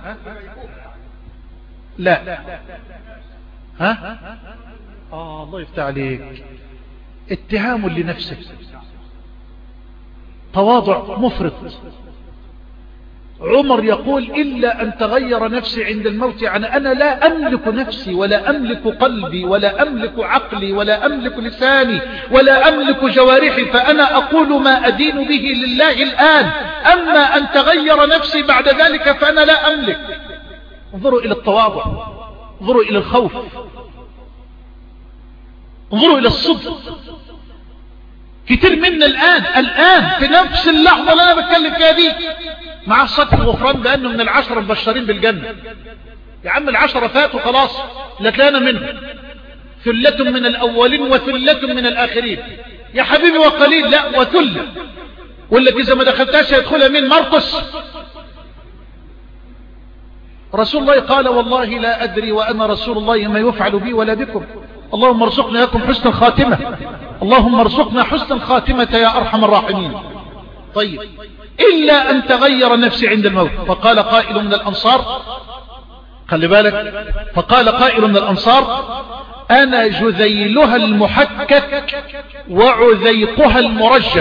لا. ها؟ آه الله يفتح عليك. اتهام لنفسك، تواضع مفرط. عمر يقول: إلا أن تغير نفسي عند الموت، يعني أنا لا أملك نفسي ولا أملك قلبي ولا أملك عقلي ولا أملك لساني ولا أملك جوارحي، فأنا أقول ما أدين به لله الآن، أما أن تغير نفسي بعد ذلك فأنا لا أملك. انظروا إلى التواضع، انظروا إلى الخوف، انظروا إلى الصدق. كتير منا الآن الآن في نفس اللحظة اللي أنا بتكلم فيها دي مع الصدق الغفران بأنه من العشرة المبشرين بالجنة. يا عم العشرة فاتوا خلاص، لا تلاقينا منهم، ثلة من الأولين وثلة من الآخرين. يا حبيبي وقليل، لا وثلة. ولا إذا ما دخلتهاش يدخلها مين؟ مرقس. رسول الله قال: والله لا أدري وأنا رسول الله ما يفعل بي ولا بكم، اللهم ارزقنا لكم حسن الخاتمة، اللهم ارزقنا حسن الخاتمة يا أرحم الراحمين. طيب، إلا أن تغير نفسي عند الموت. فقال قائل من الأنصار، خلي بالك، فقال قائل من الأنصار: أنا جذيلها المحكك وعذيقها المرجف.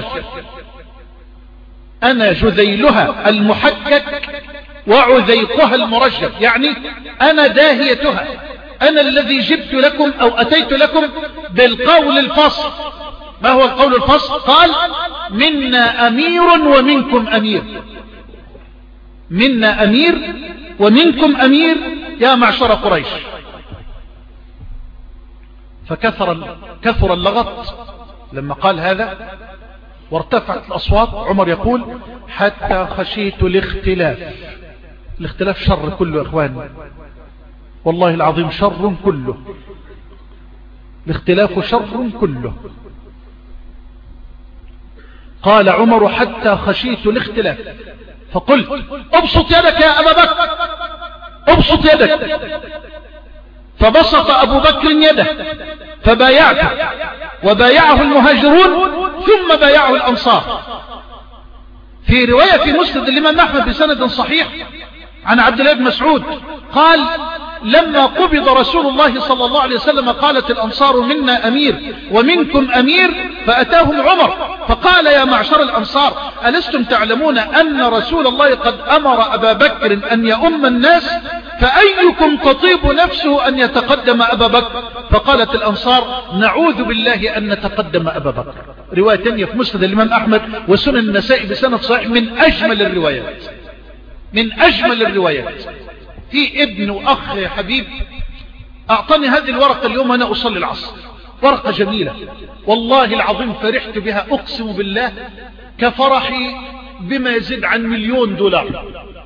أنا جذيلها المحكك وعذيقها المرجف، يعني أنا داهيتها، أنا الذي جبت لكم أو أتيت لكم بالقول الفصل. ما هو القول الفصل؟ قال: منا أمير ومنكم أمير، منا أمير ومنكم أمير يا معشر قريش. فكثر كثر اللغط لما قال هذا وارتفعت الأصوات. عمر يقول: حتى خشيت الاختلاف. الاختلاف شر كله يا إخواني، والله العظيم شر كله، الاختلاف شر كله. قال عمر: حتى خشيت الاختلاف فقلت: ابسط يدك يا أبا بكر، ابسط يدك. فبسط أبو بكر يده فبايعته، وبايعه المهاجرون ثم بايعه الأنصار. في رواية في مسند الإمام أحمد بسند صحيح عن عبد الله بن مسعود قال: لما قبض رسول الله صلى الله عليه وسلم قالت الأنصار: منا أمير ومنكم أمير. فأتاهم عمر فقال: يا معشر الأنصار، ألستم تعلمون أن رسول الله قد أمر أبا بكر أن يؤم الناس، فأيكم تطيب نفسه أن يتقدم أبا بكر؟ فقالت الأنصار: نعوذ بالله أن نتقدم أبا بكر. رواية تانية في مسند الإمام أحمد وسنن النسائي بسند صحيح من أجمل الروايات. من أجمل الروايات. في ابن وأخ يا حبيب أعطاني هذه الورقة اليوم أنا أصلي العصر، ورقة جميلة والله العظيم فرحت بها أقسم بالله كفرحي بما يزيد عن مليون دولار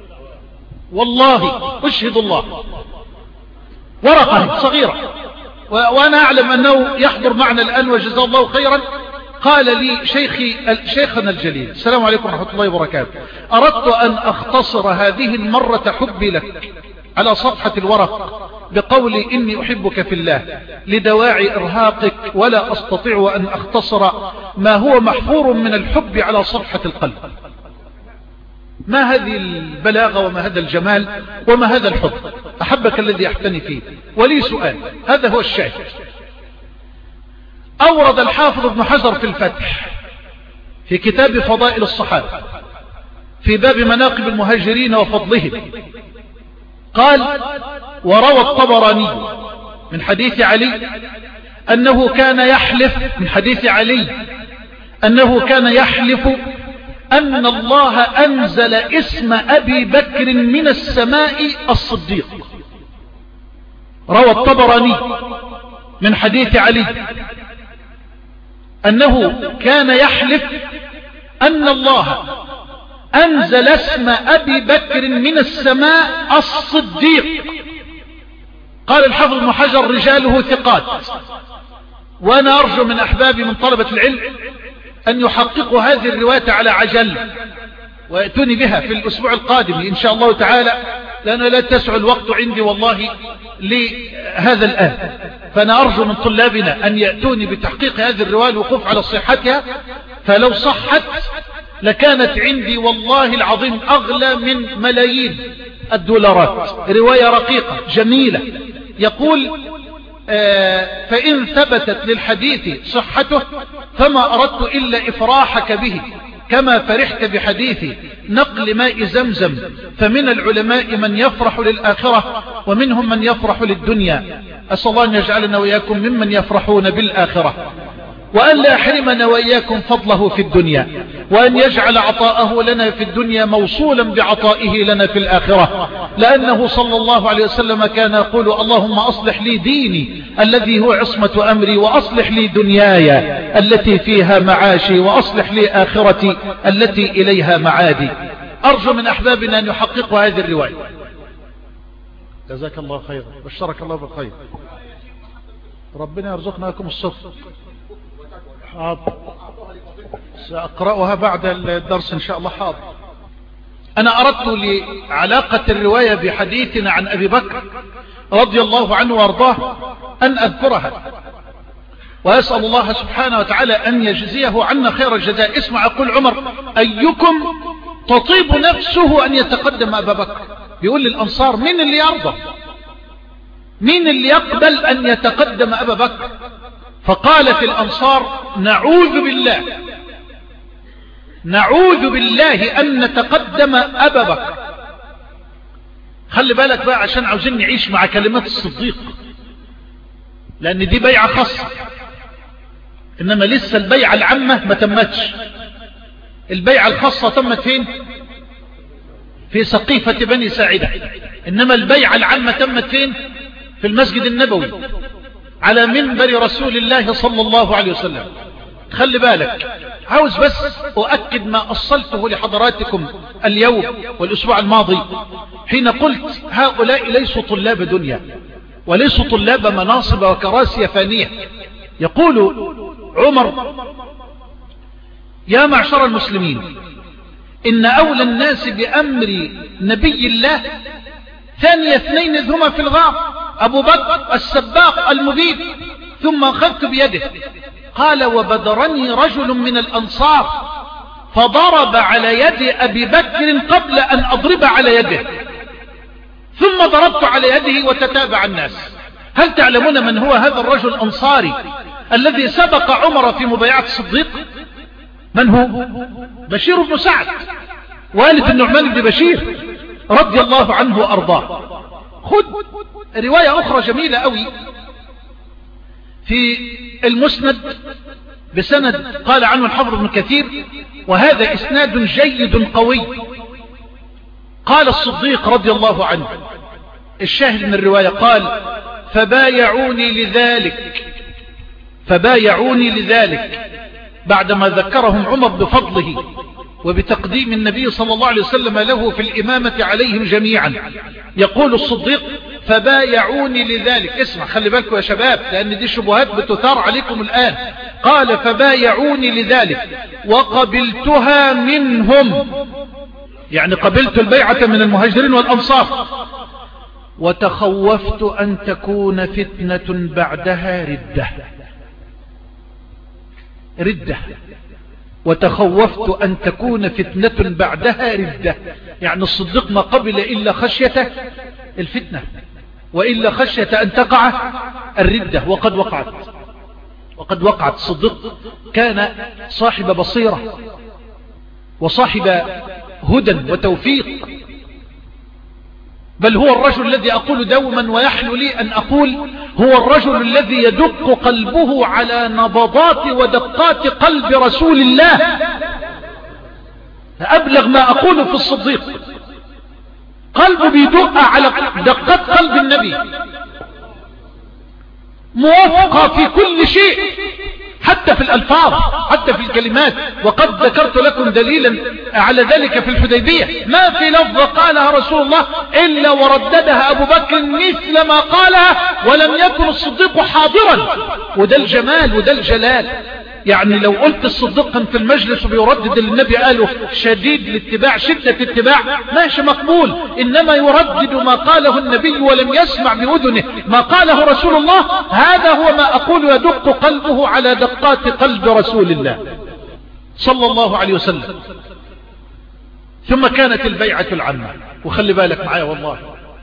والله أشهد الله. ورقة صغيرة وأنا أعلم أنه يحضر معنا الآن وجزاه الله خيرا. قال لي شيخي شيخنا الجليل السلام عليكم ورحمة الله وبركاته، أردت أن أختصر هذه المرة حبي لك على صفحة الورق بقولي إني أحبك في الله لدواعي إرهاقك، ولا أستطيع أن أختصر ما هو محفور من الحب على صفحة القلب. ما هذه البلاغة وما هذا الجمال وما هذا الحب. أحبك الذي أحتني فيه. ولي سؤال، هذا هو الشاهد. أورد الحافظ ابن حجر في الفتح في كتاب فضائل الصحابة في باب مناقب المهاجرين وفضلهم قال: وروى الطبراني من حديث علي أنه كان يحلف من حديث علي أنه كان يحلف أن الله أنزل اسم أبي بكر من السماء الصديق. روى الطبراني من حديث علي أنه كان يحلف أن الله أنزل اسم أبي بكر من السماء الصديق. قال الحافظ ابن حجر: رجاله ثقات. وأنا أرجو من أحبابي من طلبة العلم أن يحققوا هذه الرواية على عجل ويأتوني بها في الأسبوع القادم إن شاء الله تعالى، لأنه لا تسع الوقت عندي والله لهذا الآن. فأنا أرجو من طلابنا أن يأتوني بتحقيق هذه الرواية الوقوف على صحتها، فلو صحت لكانت عندي والله العظيم أغلى من ملايين الدولارات. رواية رقيقة جميلة. يقول: آه فإن ثبتت للحديث صحته فما أردت إلا إفراحك به كما فرحت بحديث نقل ماء زمزم، فمن العلماء من يفرح للآخرة ومنهم من يفرح للدنيا. أسأل الله أن يجعلنا وإياكم ممن يفرحون بالآخرة، وأن لا يحرمنا وإياكم فضله في الدنيا، وأن يجعل عطاءه لنا في الدنيا موصولا بعطائه لنا في الآخرة، لأنه صلى الله عليه وسلم كان يقول: اللهم أصلح لي ديني الذي هو عصمة أمري، وأصلح لي دنياي التي فيها معاشي، وأصلح لي آخرتي التي إليها معادي. أرجو من أحبابنا أن يحققوا هذه الرواية. جزاك الله خيرا، بشرك الله بالخير، ربنا يرزقنا لكم الصدق. حاضر، سأقرأها بعد الدرس إن شاء الله. حاضر. أنا أردت لعلاقة الرواية بحديثنا عن أبي بكر رضي الله عنه وارضاه أن أذكرها، وأسأل الله سبحانه وتعالى أن يجزيه عنا خير الجزاء. اسمع، أقول عمر: أيكم تطيب نفسه أن يتقدم أبا بكر؟ بيقول للأنصار: مين اللي يرضى، مين اللي يقبل أن يتقدم أبا بكر؟ فقالت الأنصار: نعوذ بالله نعوذ بالله أن نتقدم أبا بكر. خلي بالك بقى، عشان عاوزين نعيش مع كلمات الصديق، لأن دي بيعة خاصة، إنما لسه البيعة العامة ما تمتش. البيعة الخاصة تمت فين؟ في سقيفة بني ساعدة. إنما البيعة العامة تمت فين؟ في المسجد النبوي على منبر رسول الله صلى الله عليه وسلم. خلي بالك، عاوز بس أؤكد ما أصلته لحضراتكم اليوم والأسبوع الماضي حين قلت: هؤلاء ليسوا طلاب دنيا وليسوا طلاب مناصب وكراسي فانية. يقول عمر: يا معشر المسلمين، إن أولى الناس بأمر نبي الله ثاني اثنين إذ هما في الغار، أبو بكر السباق المبيد. ثم أخذت بيده. قال: وبدرني رجل من الأنصار فضرب على يد أبي بكر قبل أن أضرب على يده، ثم ضربت على يده وتتابع الناس. هل تعلمون من هو هذا الرجل الأنصاري الذي سبق عمر في مبايعة الصديق؟ من هو؟ بشير بن سعد، والد النعمان بن بشير رضي الله عنه وأرضاه. خذ رواية أخرى جميلة أوي في المسند بسند قال عنه الحافظ ابن كثير، وهذا إسناد جيد قوي. قال الصديق رضي الله عنه، الشاهد من الرواية، قال فبايعوني لذلك فبايعوني لذلك بعدما ذكرهم عمر بفضله وبتقديم النبي صلى الله عليه وسلم له في الإمامة عليهم جميعا. يقول الصديق فبايعوني لذلك. اسمع، خلي بالكم يا شباب، لأن دي شبهات بتثار عليكم الآن. قال فبايعوني لذلك وقبلتها منهم، يعني قبلت البيعة من المهاجرين والأنصار، وتخوفت أن تكون فتنة بعدها ردة ردة وتخوفت أن تكون فتنة بعدها ردة. يعني الصديق ما قبل إلا خشية الفتنة، وإلا خشية أن تقع الردة، وقد وقعت وقد وقعت. الصديق كان صاحب بصيرة وصاحب هدى وتوفيق، بل هو الرجل الذي أقول دوما ويحلو لي أن أقول هو الرجل الذي يدق قلبه على نبضات ودقات قلب رسول الله. أبلغ ما أقول في الصديق، قلبه بيدق على دقات قلب النبي، موافقة في كل شيء، حتى في الألفاظ، حتى في الكلمات. وقد ذكرت لكم دليلا على ذلك في الحديبية، ما في لفظة قالها رسول الله إلا ورددها أبو بكر مثل ما قالها، ولم يكن الصديق حاضرا. وده الجمال وده الجلال. يعني لو قلت الصديق كان في المجلس وبيردد اللي النبي قاله شديد الاتباع شدة اتباع، ماشي مقبول. إنما يردد ما قاله النبي ولم يسمع بأذنه ما قاله رسول الله، هذا هو ما أقول يدق قلبه على دقات قلب رسول الله صلى الله عليه وسلم. ثم كانت البيعة العامة، وخلي بالك معايا والله،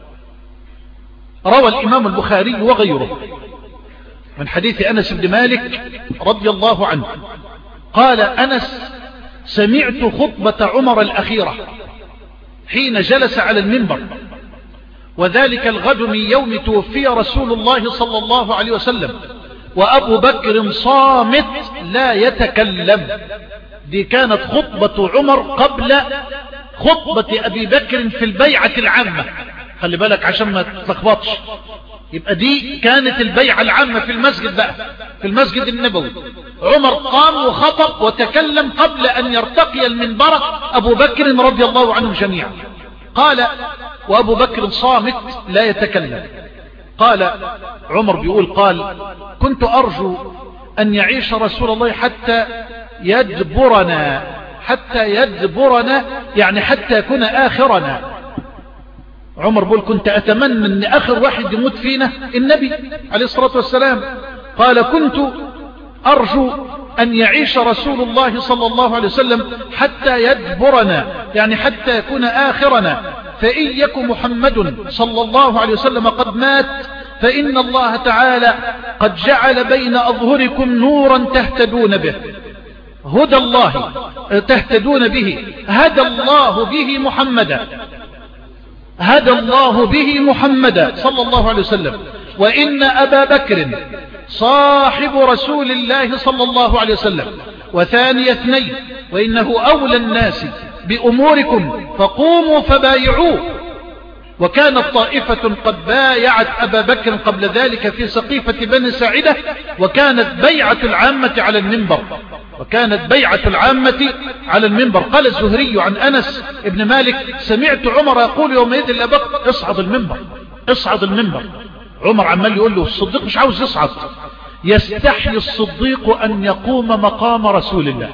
روى الإمام البخاري وغيره من حديث أنس بن مالك رضي الله عنه قال أنس سمعت خطبة عمر الأخيرة حين جلس على المنبر، وذلك الغد من يوم توفي رسول الله صلى الله عليه وسلم، وأبو بكر صامت لا يتكلم. دي كانت خطبة عمر قبل خطبة أبي بكر في البيعة العامة، خلي بالك عشان ما تتلخبطش. يبقى دي كانت البيعة العامة في المسجد بقى، في المسجد النبوي. عمر قام وخطب وتكلم قبل أن يرتقي المنبر أبو بكر رضي الله عنهم جميعا. قال وأبو بكر صامت لا يتكلم. قال عمر بيقول قال كنت أرجو أن يعيش رسول الله حتى يدبرنا حتى يدبرنا يعني حتى يكون آخرنا. عمر بيقول كنت أتمنى أن آخر واحد يموت فينا النبي عليه الصلاة والسلام. قال كنت أرجو أن يعيش رسول الله صلى الله عليه وسلم حتى يدبرنا يعني حتى يكون آخرنا، فإن يك محمد صلى الله عليه وسلم قد مات فإن الله تعالى قد جعل بين أظهركم نورا تهتدون به، هدى الله تهتدون به، هدى الله به محمدا هدى الله به محمدا صلى الله عليه وسلم، وإن أبا بكر صاحب رسول الله صلى الله عليه وسلم وثاني اثنين، وإنه أولى الناس بأموركم فقوموا فبايعوه. وكانت طائفة قد بايعت أبا بكر قبل ذلك في سقيفة بني ساعدة، وكانت بيعة العامة على المنبر وكانت بيعة العامة على المنبر. قال الزهري عن أنس ابن مالك سمعت عمر يقول يومئذ لأبي بكر اصعد المنبر اصعد المنبر. عمر عمال يقول له الصديق مش عاوز يصعد، يستحي الصديق أن يقوم مقام رسول الله،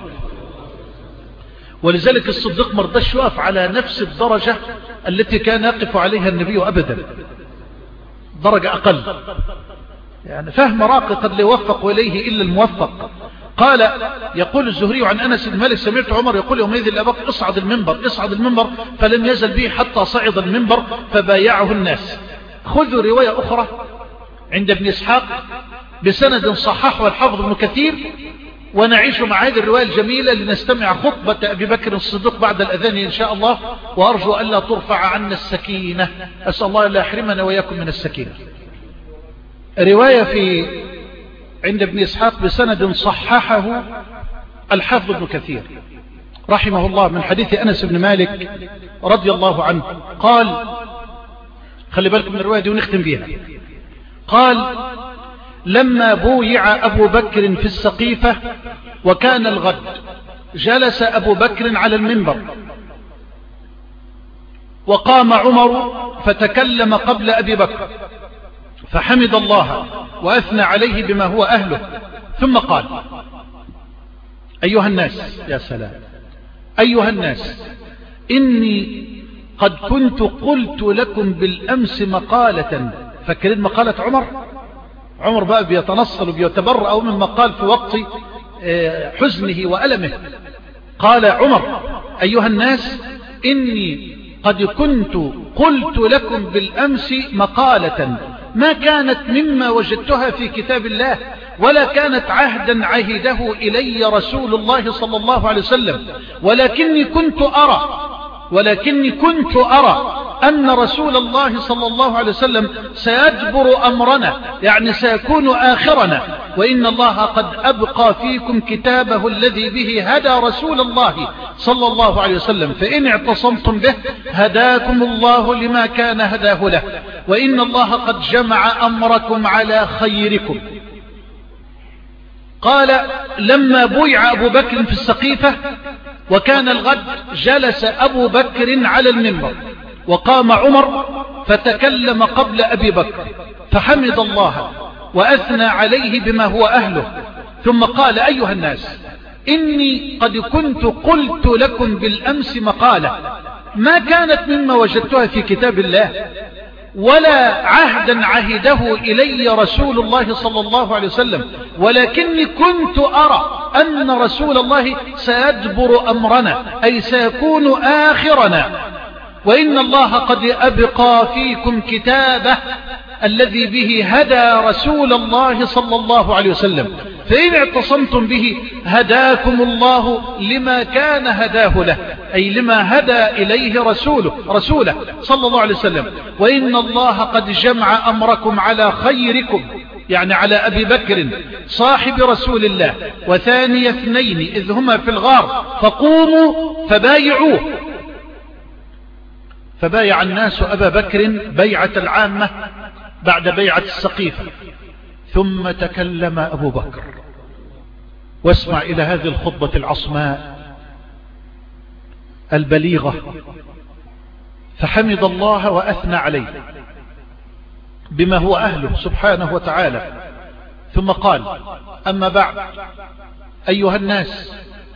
ولذلك الصديق مرضاش يقف على نفس الدرجة التي كان يقف عليها النبي أبدا، درجة أقل، يعني فهم راقي قد لا يوفق إليه إلا الموفق. قال يقول الزهري عن أنس بن مالك سمعت عمر يقول يومئذ لأبي بكر اصعد المنبر اصعد المنبر، فلم يزل به حتى صعد المنبر فبايعه الناس. خذوا رواية أخرى عند ابن إسحاق بسند صححه الحافظ ابن كثير، ونعيش مع هذه الرواية الجميلة لنستمع خطبة أبي بكر الصديق بعد الأذان إن شاء الله، وأرجو ألا ترفع عنا السكينة، أسأل الله لا يحرمنا وإياكم من السكينة. رواية في عند ابن إسحاق بسند صححه الحافظ ابن كثير رحمه الله من حديث أنس بن مالك رضي الله عنه قال، خلي بالكم من الرواية دي ونختم بيها، قال: لما بويع أبو بكر في السقيفة وكان الغد، جلس أبو بكر على المنبر، وقام عمر فتكلم قبل أبي بكر فحمد الله وأثنى عليه بما هو أهله، ثم قال: أيها الناس، يا سلام، أيها الناس، إني قد كنت قلت لكم بالأمس مقالة. فاكرين مقالة عمر؟ عمر بقى بيتنصل وبيتبرأ من مقال في وقت حزنه وألمه. قال عمر: أيها الناس، إني قد كنت قلت لكم بالأمس مقالة ما كانت مما وجدتها في كتاب الله، ولا كانت عهدا عهده إلي رسول الله صلى الله عليه وسلم، ولكني كنت أرى ولكني كنت أرى أن رسول الله صلى الله عليه وسلم سيجبر أمرنا، يعني سيكون آخرنا، وإن الله قد أبقى فيكم كتابه الذي به هدى رسول الله صلى الله عليه وسلم، فإن اعتصمتم به هداكم الله لما كان هداه له، وإن الله قد جمع أمركم على خيركم. قال: لما بويع أبو بكر في السقيفة وكان الغد، جلس أبو بكر على المنبر، وقام عمر فتكلم قبل أبي بكر فحمد الله وأثنى عليه بما هو أهله، ثم قال: أيها الناس، إني قد كنت قلت لكم بالأمس مقالة ما كانت مما وجدتها في كتاب الله، ولا عهدا عهده إلي رسول الله صلى الله عليه وسلم، ولكني كنت أرى أن رسول الله سيجبر أمرنا، أي سيكون آخرنا، وإن الله قد أبقى فيكم كتابه الذي به هدى رسول الله صلى الله عليه وسلم، فإن اعتصمتم به هداكم الله لما كان هداه له، أي لما هدى إليه رسوله رسوله صلى الله عليه وسلم، وإن الله قد جمع أمركم على خيركم، يعني على أبي بكر صاحب رسول الله، وثاني اثنين إذ هما في الغار فقوموا فبايعوه. فبايع الناس أبا بكر بيعة العامة بعد بيعة السقيفة، ثم تكلم أبو بكر. واسمع إلى هذه الخطبة العصماء البليغة، فحمد الله وأثنى عليه بما هو أهله سبحانه وتعالى، ثم قال: أما بعد، أيها الناس،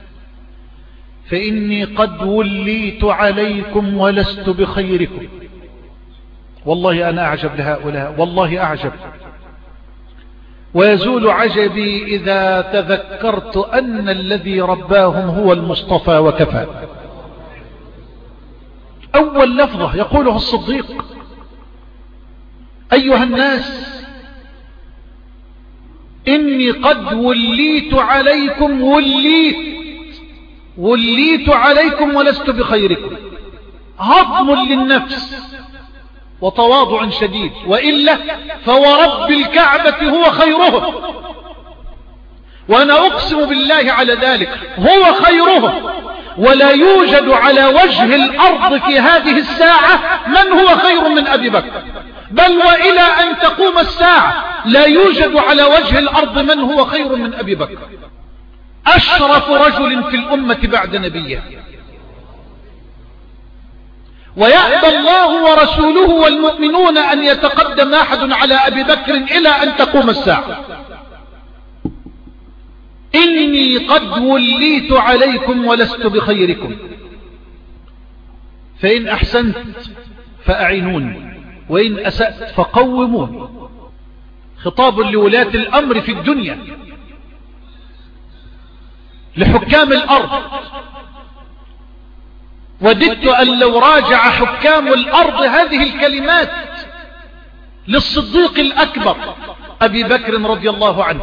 فإني قد وليت عليكم ولست بخيركم. والله أنا أعجب لهؤلاء، والله أعجب، ويزول عجبي إذا تذكرت أن الذي رباهم هو المصطفى وكفى. أول لفظة يقوله الصديق: أيها الناس، إني قد وليت عليكم وليت وليت عليكم ولست بخيركم. هضم للنفس وتواضع شديد، وإلا فورب الكعبة هو خيرهم، وأنا أقسم بالله على ذلك هو خيرهم، ولا يوجد على وجه الأرض في هذه الساعة من هو خير من أبي بكر، بل وإلى أن تقوم الساعة لا يوجد على وجه الأرض من هو خير من أبي بكر. أشرف رجل في الأمة بعد نبيه، ويأبى الله ورسوله والمؤمنون أن يتقدم أحد على أبي بكر إلى أن تقوم الساعة. إني قد وليت عليكم ولست بخيركم، فإن أحسنت فأعينوني، وإن أسأت فقوموني. خطاب لولاة الأمر في الدنيا، لحكام الأرض. وددت أن لو راجع حكام الأرض هذه الكلمات للصديق الأكبر أبي بكر رضي الله عنه: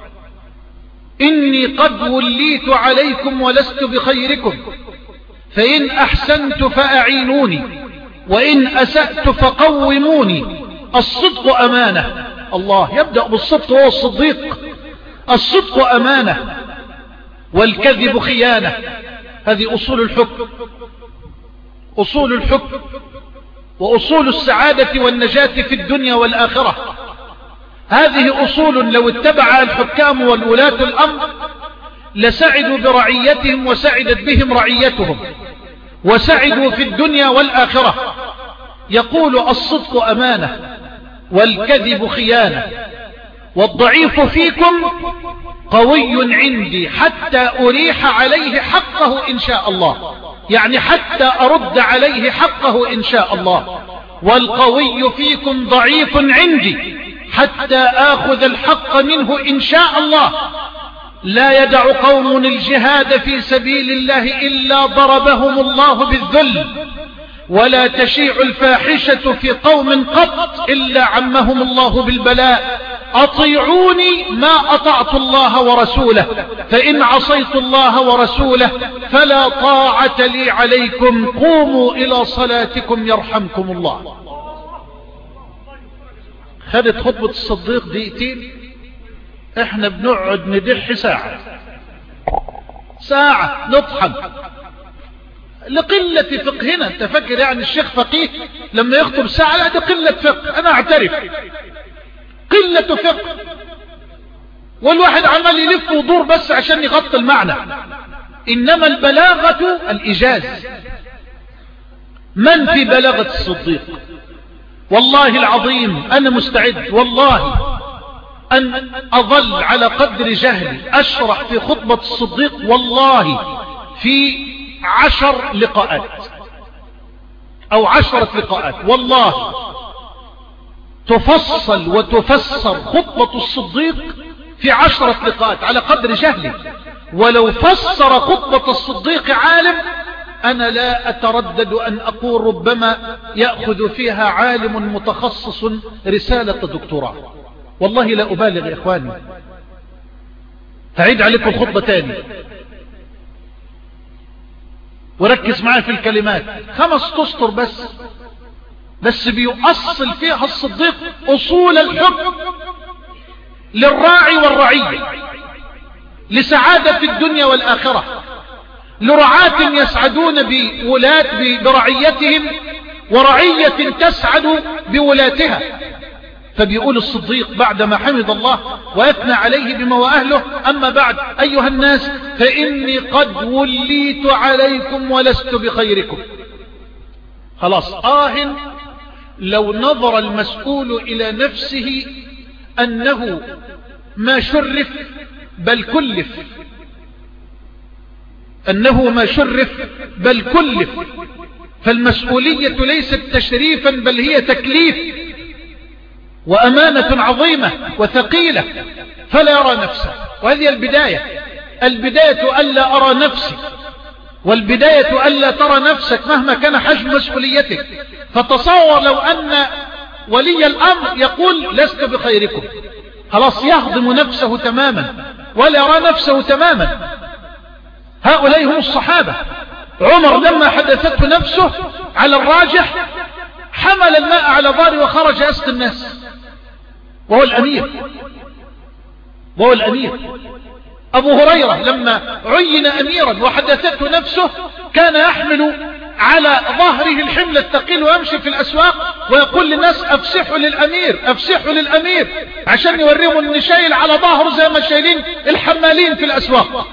إني قد وليت عليكم ولست بخيركم، فإن أحسنت فأعينوني، وإن أسأت فقوموني. الصدق أمانة، الله يبدأ بالصدق وهو الصديق. الصدق أمانة، والكذب خيانة، هذه أصول الحكم. أصول الحكم وأصول السعادة والنجاة في الدنيا والآخرة. هذه أصول لو اتبعها الحكام والولاة الأمر لسعدوا برعيتهم وسعدت بهم رعيتهم وسعدوا في الدنيا والآخرة. يقول الصدق أمانة والكذب خيانة والضعيف فيكم قوي عندي حتى أريح عليه حقه إن شاء الله، يعني حتى أرد عليه حقه إن شاء الله. والقوي فيكم ضعيف عندي حتى آخذ الحق منه إن شاء الله. لا يدع قوم الجهاد في سبيل الله إلا ضربهم الله بالذل، ولا تشيع الفاحشة في قوم قط إلا عمهم الله بالبلاء. أطيعوني ما أطعت الله ورسوله، فإن عصيت الله ورسوله فلا طاعة لي عليكم، قوموا إلى صلاتكم يرحمكم الله. خدت خطبة الصديق دقيقتين، احنا بنقعد ندح ساعة ساعة نطحن لقلة فقهنا. انت فاكر يعني الشيخ فقيه لما يخطب ساعة؟ لا، ده قلة فقه، انا اعترف قلة فقه. والواحد عمال يلف ودور بس عشان يغطي المعنى. انما البلاغة الايجاز. من في بلاغة الصديق؟ والله العظيم انا مستعد والله ان اظل على قدر جهلي اشرح في خطبة الصديق والله في عشر لقاءات او عشرة لقاءات، والله تفصل وتفسر خطبة الصديق في عشرة لقاءات على قدر جهلي. ولو فسر خطبة الصديق عالم أنا لا أتردد أن أقول ربما يأخذ فيها عالم متخصص رسالة دكتوراه. والله لا أبالغ يا إخواني. هعيد عليكم الخطبة تاني وركز معايا في الكلمات، خمس تسطر بس بس بيؤصل فيها الصديق أصول الحكم للراعي والرعية، لسعادة في الدنيا والآخرة، لرعاة يسعدون بولاة برعيتهم ورعية تسعد بولاتها. فبيقول الصديق بعدما حمد الله ويثنى عليه بما وأهله: أما بعد أيها الناس فإني قد وليت عليكم ولست بخيركم. خلاص، آه لو نظر المسؤول إلى نفسه أنه ما شرف بل كلف، أنه ما شرف بل كلف، فالمسؤولية ليست تشريفا بل هي تكليف وأمانة عظيمة وثقيلة، فلا يرى نفسه. وهذه البداية، البداية ألا أرى نفسي، والبداية ألا ترى نفسك مهما كان حجم مسؤوليتك. فتصور لو أن ولي الأمر يقول لست بخيركم، خلاص يهضم نفسه تماما ولا يرى نفسه تماما. هؤلاء هم الصحابة. عمر لما حدثته نفسه على الراجح حمل الماء على ظهره وخرج يسقي الناس، وهو الأمير وهو الأمير. أبو هريرة لما عين أميرا وحدثته نفسه كان يحمل على ظهره الحمل الثقيل ويمشي في الأسواق ويقول للناس: أفسحوا للأمير أفسحوا للأمير، عشان يوريهم أن شايل على ظهره زي ما شايلين الحمالين في الأسواق.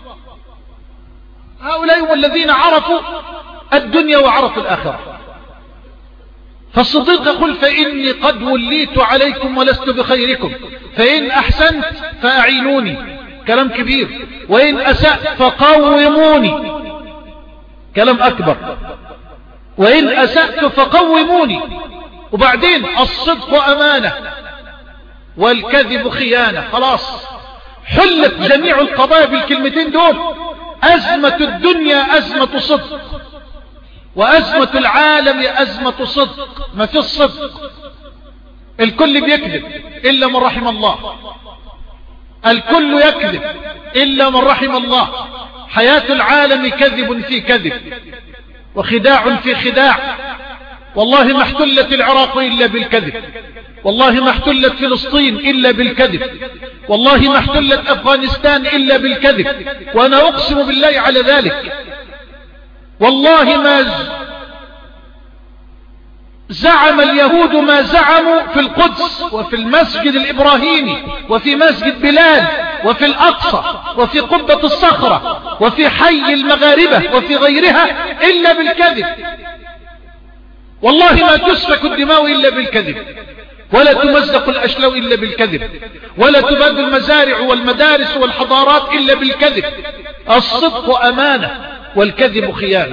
هؤلاء هم الذين عرفوا الدنيا وعرفوا الآخرة. فالصديق يقول: فإني قد وليت عليكم ولست بخيركم، فإن أحسنت فأعينوني، كلام كبير، وإن أسأت فقوموني، كلام أكبر، وإن أسأت فقوموني. وبعدين الصدق أمانة والكذب خيانة. خلاص حلت جميع القضايا بالكلمتين دول. أزمة الدنيا أزمة صدق، وأزمة العالم أزمة صدق. ما في الصدق، الكل بيكذب إلا من رحم الله، الكل يكذب إلا من رحم الله. حياة العالم كذب في كذب وخداع في خداع. والله ما احتلت العراق إلا بالكذب، والله ما احتلت فلسطين إلا بالكذب، والله ما احتلت أفغانستان إلا بالكذب، وأنا أقسم بالله على ذلك. والله ما زعم اليهود ما زعموا في القدس وفي المسجد الإبراهيمي وفي مسجد بلال وفي الأقصى وفي قبة الصخرة وفي حي المغاربة وفي غيرها إلا بالكذب. والله ما تسفك الدماء إلا بالكذب، ولا تمزق الأشلاء إلا بالكذب، ولا تباد المزارع والمدارس والحضارات إلا بالكذب. الصدق أمانة والكذب خيانة.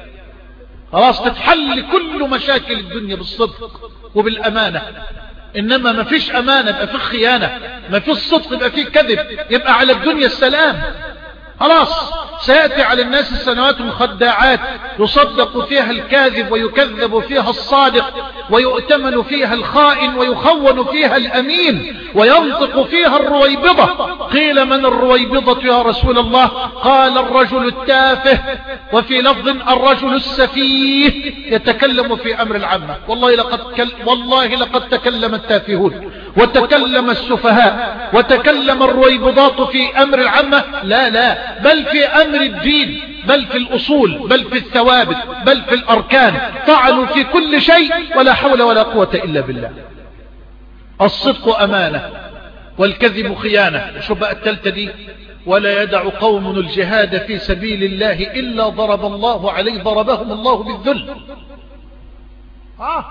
خلاص تتحل كل مشاكل الدنيا بالصدق وبالأمانة. إنما ما فيش أمانة يبقى فيه خيانة، ما فيش صدق يبقى فيه كذب، يبقى على الدنيا السلام. خلاص سيأتي على الناس السنوات مخدعات يصدق فيها الكاذب ويكذب فيها الصادق، ويؤتمن فيها الخائن ويخون فيها الأمين، وينطق فيها الرويبضة. قيل من الرويبضة يا رسول الله؟ قال الرجل التافه، وفي لفظ الرجل السفيه يتكلم في أمر العامة. والله لقد, كل والله لقد تكلم التافهون وتكلم السفهاء وتكلم الرويبضات في أمر العامة. لا لا، بل في أمر الدين، بل في الأصول، بل في الثوابت، بل في الأركان. طعنوا في كل شيء ولا حول ولا قوة إلا بالله. الصدق أمانة والكذب خيانة. شو بقى التالتة دي؟ ولا يدع قوم الجهاد في سبيل الله إلا ضرب الله عليه ضربهم الله بالذل. آه.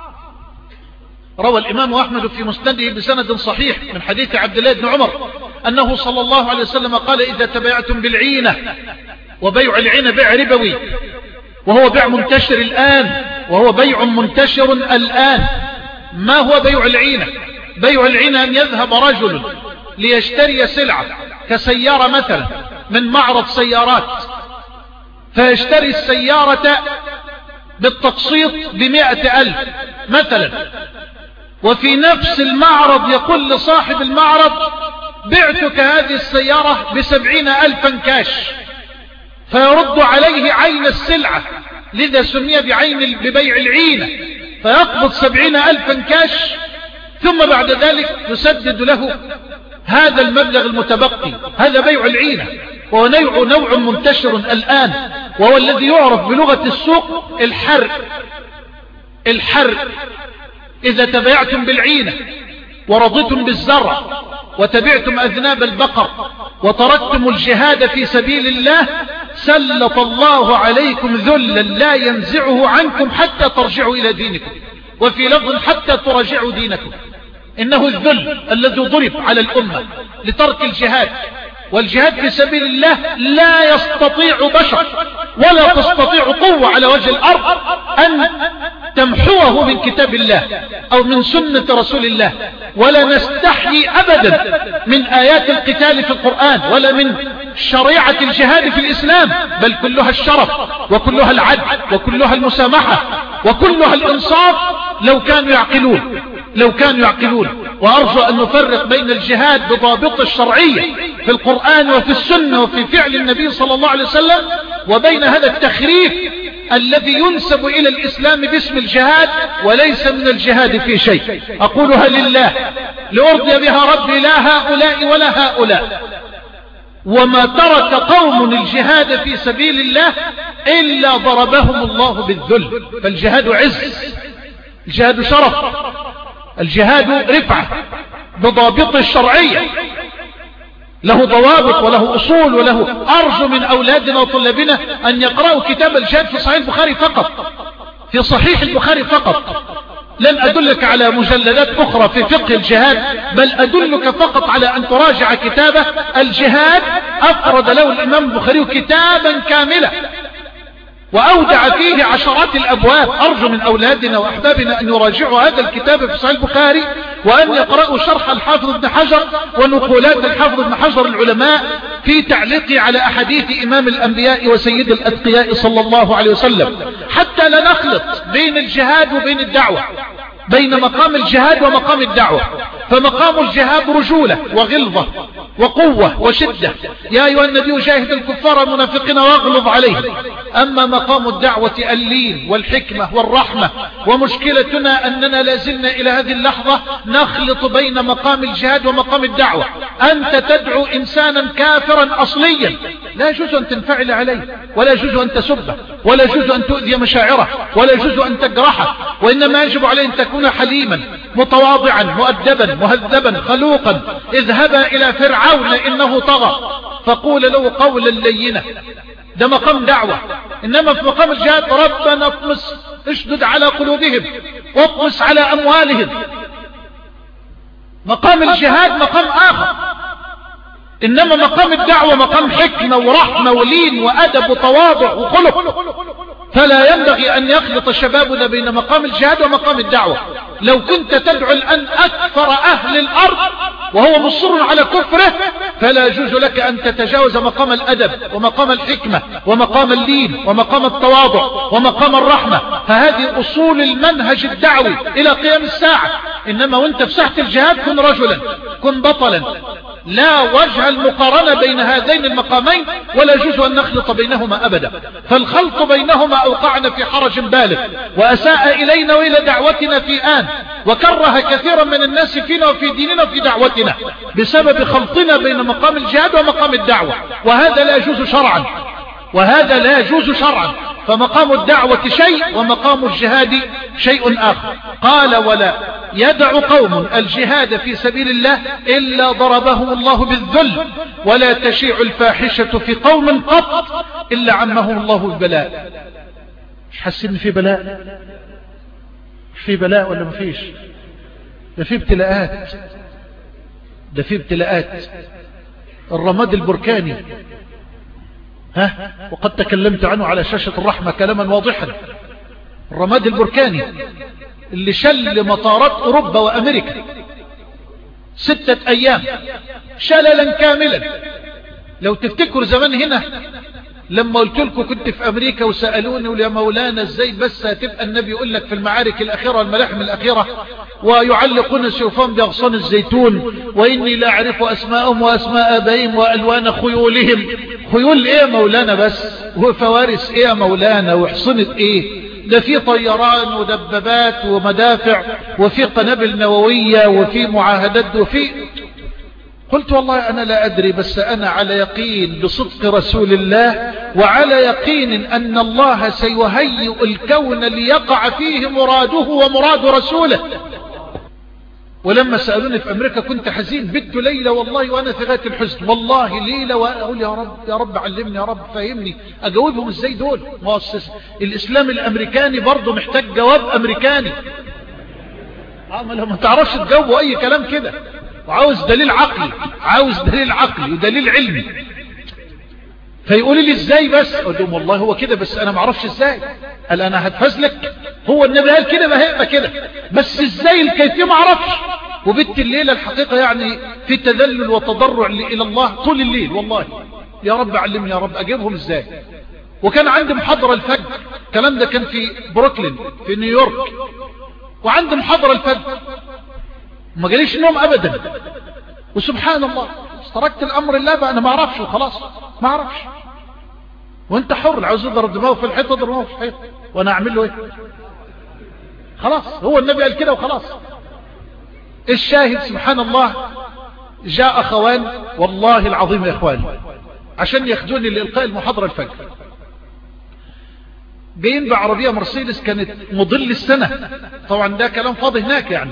روى الإمام أحمد في مسنده بسند صحيح من حديث عبد الله بن عمر أنه صلى الله عليه وسلم قال: إذا تبايعتم بالعينة، وبيع العينة بيع ربوي، وهو بيع منتشر الآن، وهو بيع منتشر الآن. ما هو بيع العينة؟ بيع العينة أن يذهب رجل ليشتري سلعة كسيارة مثلا من معرض سيارات، فيشتري السيارة بالتقسيط بمئة ألف مثلا، وفي نفس المعرض يقول لصاحب المعرض: بعتك هذه السيارة بسبعين ألفا كاش، فيرد عليه عين السلعة، لذا سمي بعين ببيع العينة، فيقبض سبعين ألفا كاش، ثم بعد ذلك يسدد له هذا المبلغ المتبقي. هذا بيع العينة، وهو نوع, نوع منتشر الآن، وهو الذي يعرف بلغة السوق الحرق. الحرق إذا تبايعتم بالعينة ورضيتم بالزرع وتبعتم أذناب البقر وتركتم الجهاد في سبيل الله، سلط الله عليكم ذلا لا ينزعه عنكم حتى ترجعوا إلى دينكم، وفي لفظ حتى تراجعوا دينكم. إنه الذل الذي ضرب على الأمة لترك الجهاد. والجهاد في سبيل الله لا يستطيع بشر ولا تستطيع قوة على وجه الأرض أن تمحوه من كتاب الله أو من سنة رسول الله. ولا نستحيي أبدا من آيات القتال في القرآن، ولا من شريعة الجهاد في الإسلام، بل كلها الشرف وكلها العدل وكلها المسامحة وكلها الإنصاف لو كانوا يعقلون لو كانوا يعقلون. وأرجو أن نفرق بين الجهاد بضابط الشرعية في القرآن وفي السنة وفي فعل النبي صلى الله عليه وسلم، وبين هذا التخريف الذي ينسب إلى الإسلام باسم الجهاد وليس من الجهاد في شيء. أقولها لله لأرضي بها ربي، لا هؤلاء ولا هؤلاء. وما ترك قوم الجهاد في سبيل الله إلا ضربهم الله بالذل. فالجهاد عز، الجهاد شرف، الجهاد رفعة بضابط الشرعية، له ضوابط وله أصول وله. أرجو من أولادنا وطلابنا أن يقرأوا كتاب الجهاد في صحيح البخاري فقط، في صحيح البخاري فقط. لن أدلك على مجلدات أخرى في فقه الجهاد، بل أدلك فقط على أن تراجع كتابه الجهاد. أفرد له الإمام البخاري كتابا كاملا وأودع فيه عشرات الأبواب. أرجو من أولادنا وأحبابنا أن يراجعوا هذا الكتاب في صحيح البخاري، وأن يقرأوا شرح الحافظ ابن حجر ونقولات الحافظ ابن حجر العلماء في تعليقه على أحاديث إمام الأنبياء وسيد الأتقياء صلى الله عليه وسلم، حتى لا نخلط بين الجهاد وبين الدعوة، بين مقام الجهاد ومقام الدعوة. فمقام الجهاد رجولة وغلظة وقوة وشدة. يا أيها النبي جاهد الكفار والمنافقين واغلظ عليهم. أما مقام الدعوة اللين والحكمة والرحمة، ومشكلتنا أننا لازلنا إلى هذه اللحظة نخلط بين مقام الجهاد ومقام الدعوة. أنت تدعو إنسانا كافرا أصليا لا يجوز أن تنفعل عليه، ولا يجوز أن تسبه، ولا يجوز أن تؤذي مشاعره، ولا يجوز أن تجرحه، وإنما يجب عليه أن تكون حليما متواضعا مؤدبا مهذبا خلوقا. اذهبا إلى فرعون إنه طغى فقول له قولا لينا. ده مقام دعوة. إنما في مقام الجهاد ربنا اطمس اشدد على قلوبهم واطمس على أموالهم. مقام الجهاد مقام آخر، إنما مقام الدعوة مقام حكمة ورحمة ولين وأدب وتواضع وخلق. فلا ينبغي أن يخلط شبابنا بين مقام الجهاد ومقام الدعوة. لو كنت تدعو الآن أكثر أهل الأرض وهو مصر على كفره فلا يجوز لك أن تتجاوز مقام الأدب ومقام الحكمة ومقام اللين ومقام التواضع ومقام الرحمة. فهذه أصول المنهج الدعوي إلى قيام الساعة. إنما وانت في ساحة الجهاد كن رجلا، كن بطلا. لا وجه المقارنة بين هذين المقامين، ولا يجوز أن نخلط بينهما أبدا. فالخلط بينهما أوقعنا في حرج بالغ، وأساء إلينا وإلى دعوتنا في آن، وكره كثيرا من الناس فينا وفي ديننا وفي دعوتنا بسبب خلطنا بين مقام الجهاد ومقام الدعوة. وهذا لا يجوز شرعا، وهذا لا يجوز شرعا. فمقام الدعوة شيء ومقام الجهاد شيء آخر. قال ولا يدع قوم الجهاد في سبيل الله إلا ضربهم الله بالذل، ولا تشيع الفاحشة في قوم قط إلا عمهم الله البلاء. مش حاسين في بلاء؟ في بلاء ولا مفيش؟ ده في ابتلاءات، ده في ابتلاءات. الرماد البركاني ها وقد تكلمت عنه على شاشة الرحمة كلاما واضحا. الرماد البركاني اللي شل مطارات أوروبا وأمريكا ستة أيام شللا كاملا. لو تفتكروا زمان هنا لما قلت لكم كنت في أمريكا وسألوني يا مولانا ازاي بس هتبقى النبي يقول لك في المعارك الأخيرة والملاحم الأخيرة ويعلقون سيوفهم بأغصان الزيتون وإني لا أعرف أسماءهم وأسماء آبائهم وألوان خيولهم. خيول إيه يا مولانا بس؟ وفوارس إيه يا مولانا؟ وحصنة إيه؟ ده في طيران ودبابات ومدافع وفي قنابل نووية وفي معاهدات وفي. قلت والله أنا لا أدري، بس أنا على يقين بصدق رسول الله وعلى يقين أن الله سيهيئ الكون ليقع فيه مراده ومراد رسوله. ولما سألوني في أمريكا كنت حزين، بت ليلة والله وأنا في غاية الحزن، والله ليلة وأقول يا رب يا رب علمني يا رب فهمني أجاوبهم إزاي دول. مؤسس الإسلام الأمريكاني برضو محتاج جواب أمريكاني. عمل ما تعرفش تجاوبوا أي كلام كده، وعاوز دليل عقلي، عاوز دليل عقلي ودليل علمي. فيقول لي ازاي بس؟ اقول لهم والله هو كده بس انا ما اعرفش ازاي. قال انا هتفزلك، هو النبي قال كده ما هيبقى كده، بس ازاي الكيفيه ما اعرفش. وبت الليله الحقيقه يعني في تذلل وتضرع الى الله طول الليل، والله يا رب علمني يا رب اجيبهم ازاي. وكان عندي محاضره الفجر، الكلام ده كان في بروكلين في نيويورك، وعندي محاضره الفجر ما جاليش نوم ابدا. وسبحان الله تركت الامر الله بقى، انا ما اعرفش وخلاص ما اعرفش. وانت حر، عاوز اضرب دماغه في الحيط اضرب دماغه في الحيط، وانا اعمل له ايه؟ خلاص هو النبي قال كده وخلاص. الشاهد سبحان الله جاء اخوان والله العظيم يا اخواني عشان ياخدوني لإلقاء المحاضرة الفجر، جايين بعربية مرسيدس كانت مضل السنة، طبعا ده كلام فاضي هناك يعني.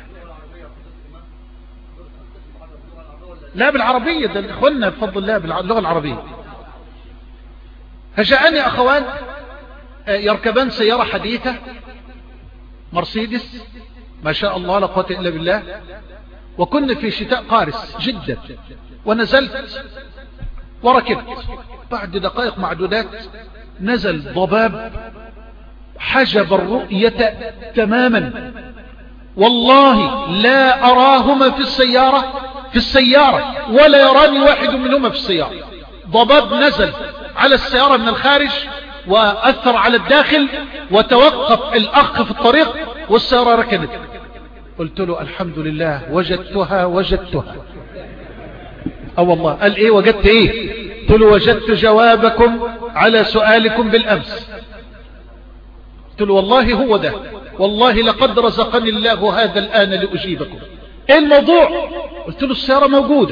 لا بالعربية، ده اخواننا بفضل الله باللغة العربية. فجاءني اخوان يركبان سيارة حديثة مرسيدس ما شاء الله لا قوة الا بالله، وكنا في شتاء قارس جدا، ونزلت وركبت. بعد دقائق معدودات نزل ضباب حجب الرؤية تماما، والله لا أراهما في السيارة في السيارة ولا يراني واحد منهما في السيارة. ضباب نزل على السيارة من الخارج وأثر على الداخل، وتوقف الأخ في الطريق والسيارة ركنت. قلت له الحمد لله وجدتها وجدتها. أو والله قال إيه وجدت إيه؟ قلت له وجدت جوابكم على سؤالكم بالأمس. قلت له والله هو ده، والله لقد رزقني الله هذا الآن لأجيبكم. ايه الموضوع؟ قلت له السيارة موجودة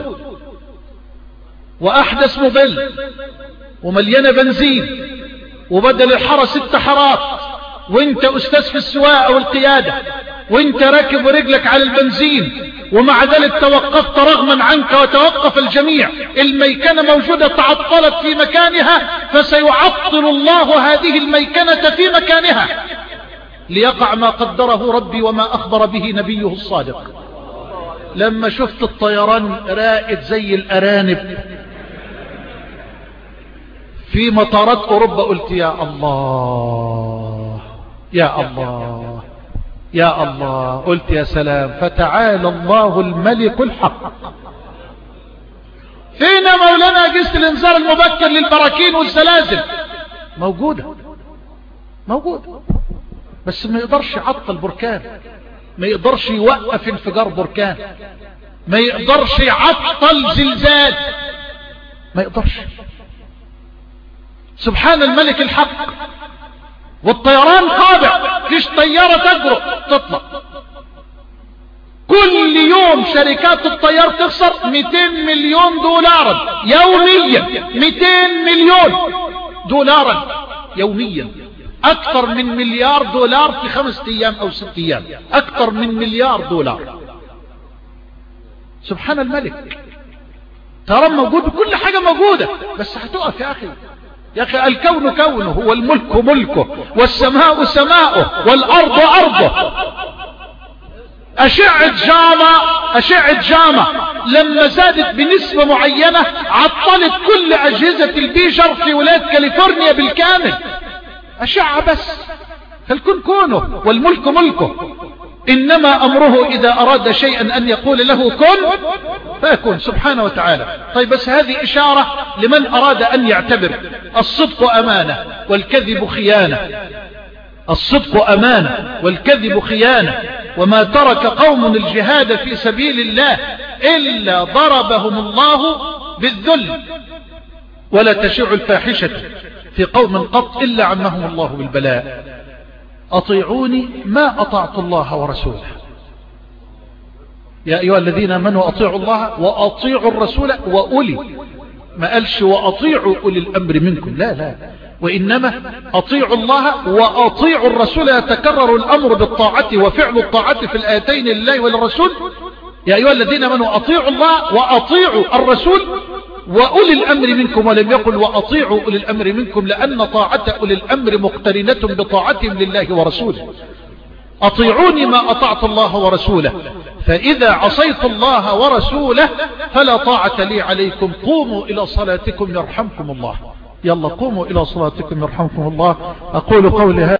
وأحدث موديل ومليانة بنزين وبدل الحارة ست حارات، وانت أستاذ في السواقة والقيادة، وانت راكب ورجلك على البنزين، ومع ذلك توقفت رغما عنك وتوقف الجميع. الميكنة موجودة تعطلت في مكانها، فسيعطل الله هذه الميكنة في مكانها ليقع ما قدره ربي وما أخبر به نبيه الصادق. لما شفت الطيران رائد زي الأرانب في مطارات أوروبا قلت يا الله يا الله يا الله. قلت يا سلام، فتعالى الله الملك الحق. فين مولانا أجهزة الإنذار المبكر للبراكين والزلازل؟ موجودة موجودة، بس ما يقدرش يعطل بركان، ما يقدرش يوقف انفجار بركان، ما يقدرش يعطل زلزال، ما يقدرش. سبحان الملك الحق. والطيران خاضع، فيش طيارة تجرؤ تطلع. كل يوم شركات الطيار تخسر مئتين مليون دولارا يوميا، مئتين مليون دولارا يوميا، اكثر من مليار دولار في خمسة ايام او ست ايام، اكثر من مليار دولار. سبحان الملك. طيران موجود وكل حاجة موجودة، بس هتقف يا اخي. يا أخي الكون كونه والملك ملكه والسماء سماؤه والأرض أرضه. أشعة جاما أشعة جاما لما زادت بنسبة معينة عطلت كل أجهزة البيجر في ولاية كاليفورنيا بالكامل. أشعة بس، فالكون كونه والملك ملكه، إنما أمره إذا أراد شيئا أن يقول له كن فيكون سبحانه وتعالى. طيب بس هذه إشارة لمن أراد أن يعتبر. الصدق أمانة والكذب خيانة، الصدق أمانة والكذب خيانة. وما ترك قوم الجهاد في سبيل الله إلا ضربهم الله بالذل، ولا تشيع الفاحشة في قوم قط إلا عمهم الله بالبلاء. أطيعوني ما أطعت الله ورسوله. يا أيها الذين آمنوا أطيعوا الله وأطيعوا الرسول وأولي، ما قالش وأطيعوا أولي الأمر منكم، لا لا، وإنما أطيعوا الله وأطيعوا الرسول. يتكرر الأمر بالطاعة وفعل الطاعة في الآيتين لله وللرسول. يا أيها الذين آمنوا أطيعوا الله وأطيعوا الرسول وأولي الأمر منكم، ولم يقل وأطيعوا أولي الأمر منكم، لأن طاعة أولي الأمر مقترنة بطاعتهم لله ورسوله. أطيعوني ما أطعت الله ورسوله، فإذا عصيت الله ورسوله فلا طاعة لي عليكم. قوموا إلى صلاتكم يرحمكم الله. يلا قوموا إلى صلاتكم يرحمكم الله. أقول قولي هذا.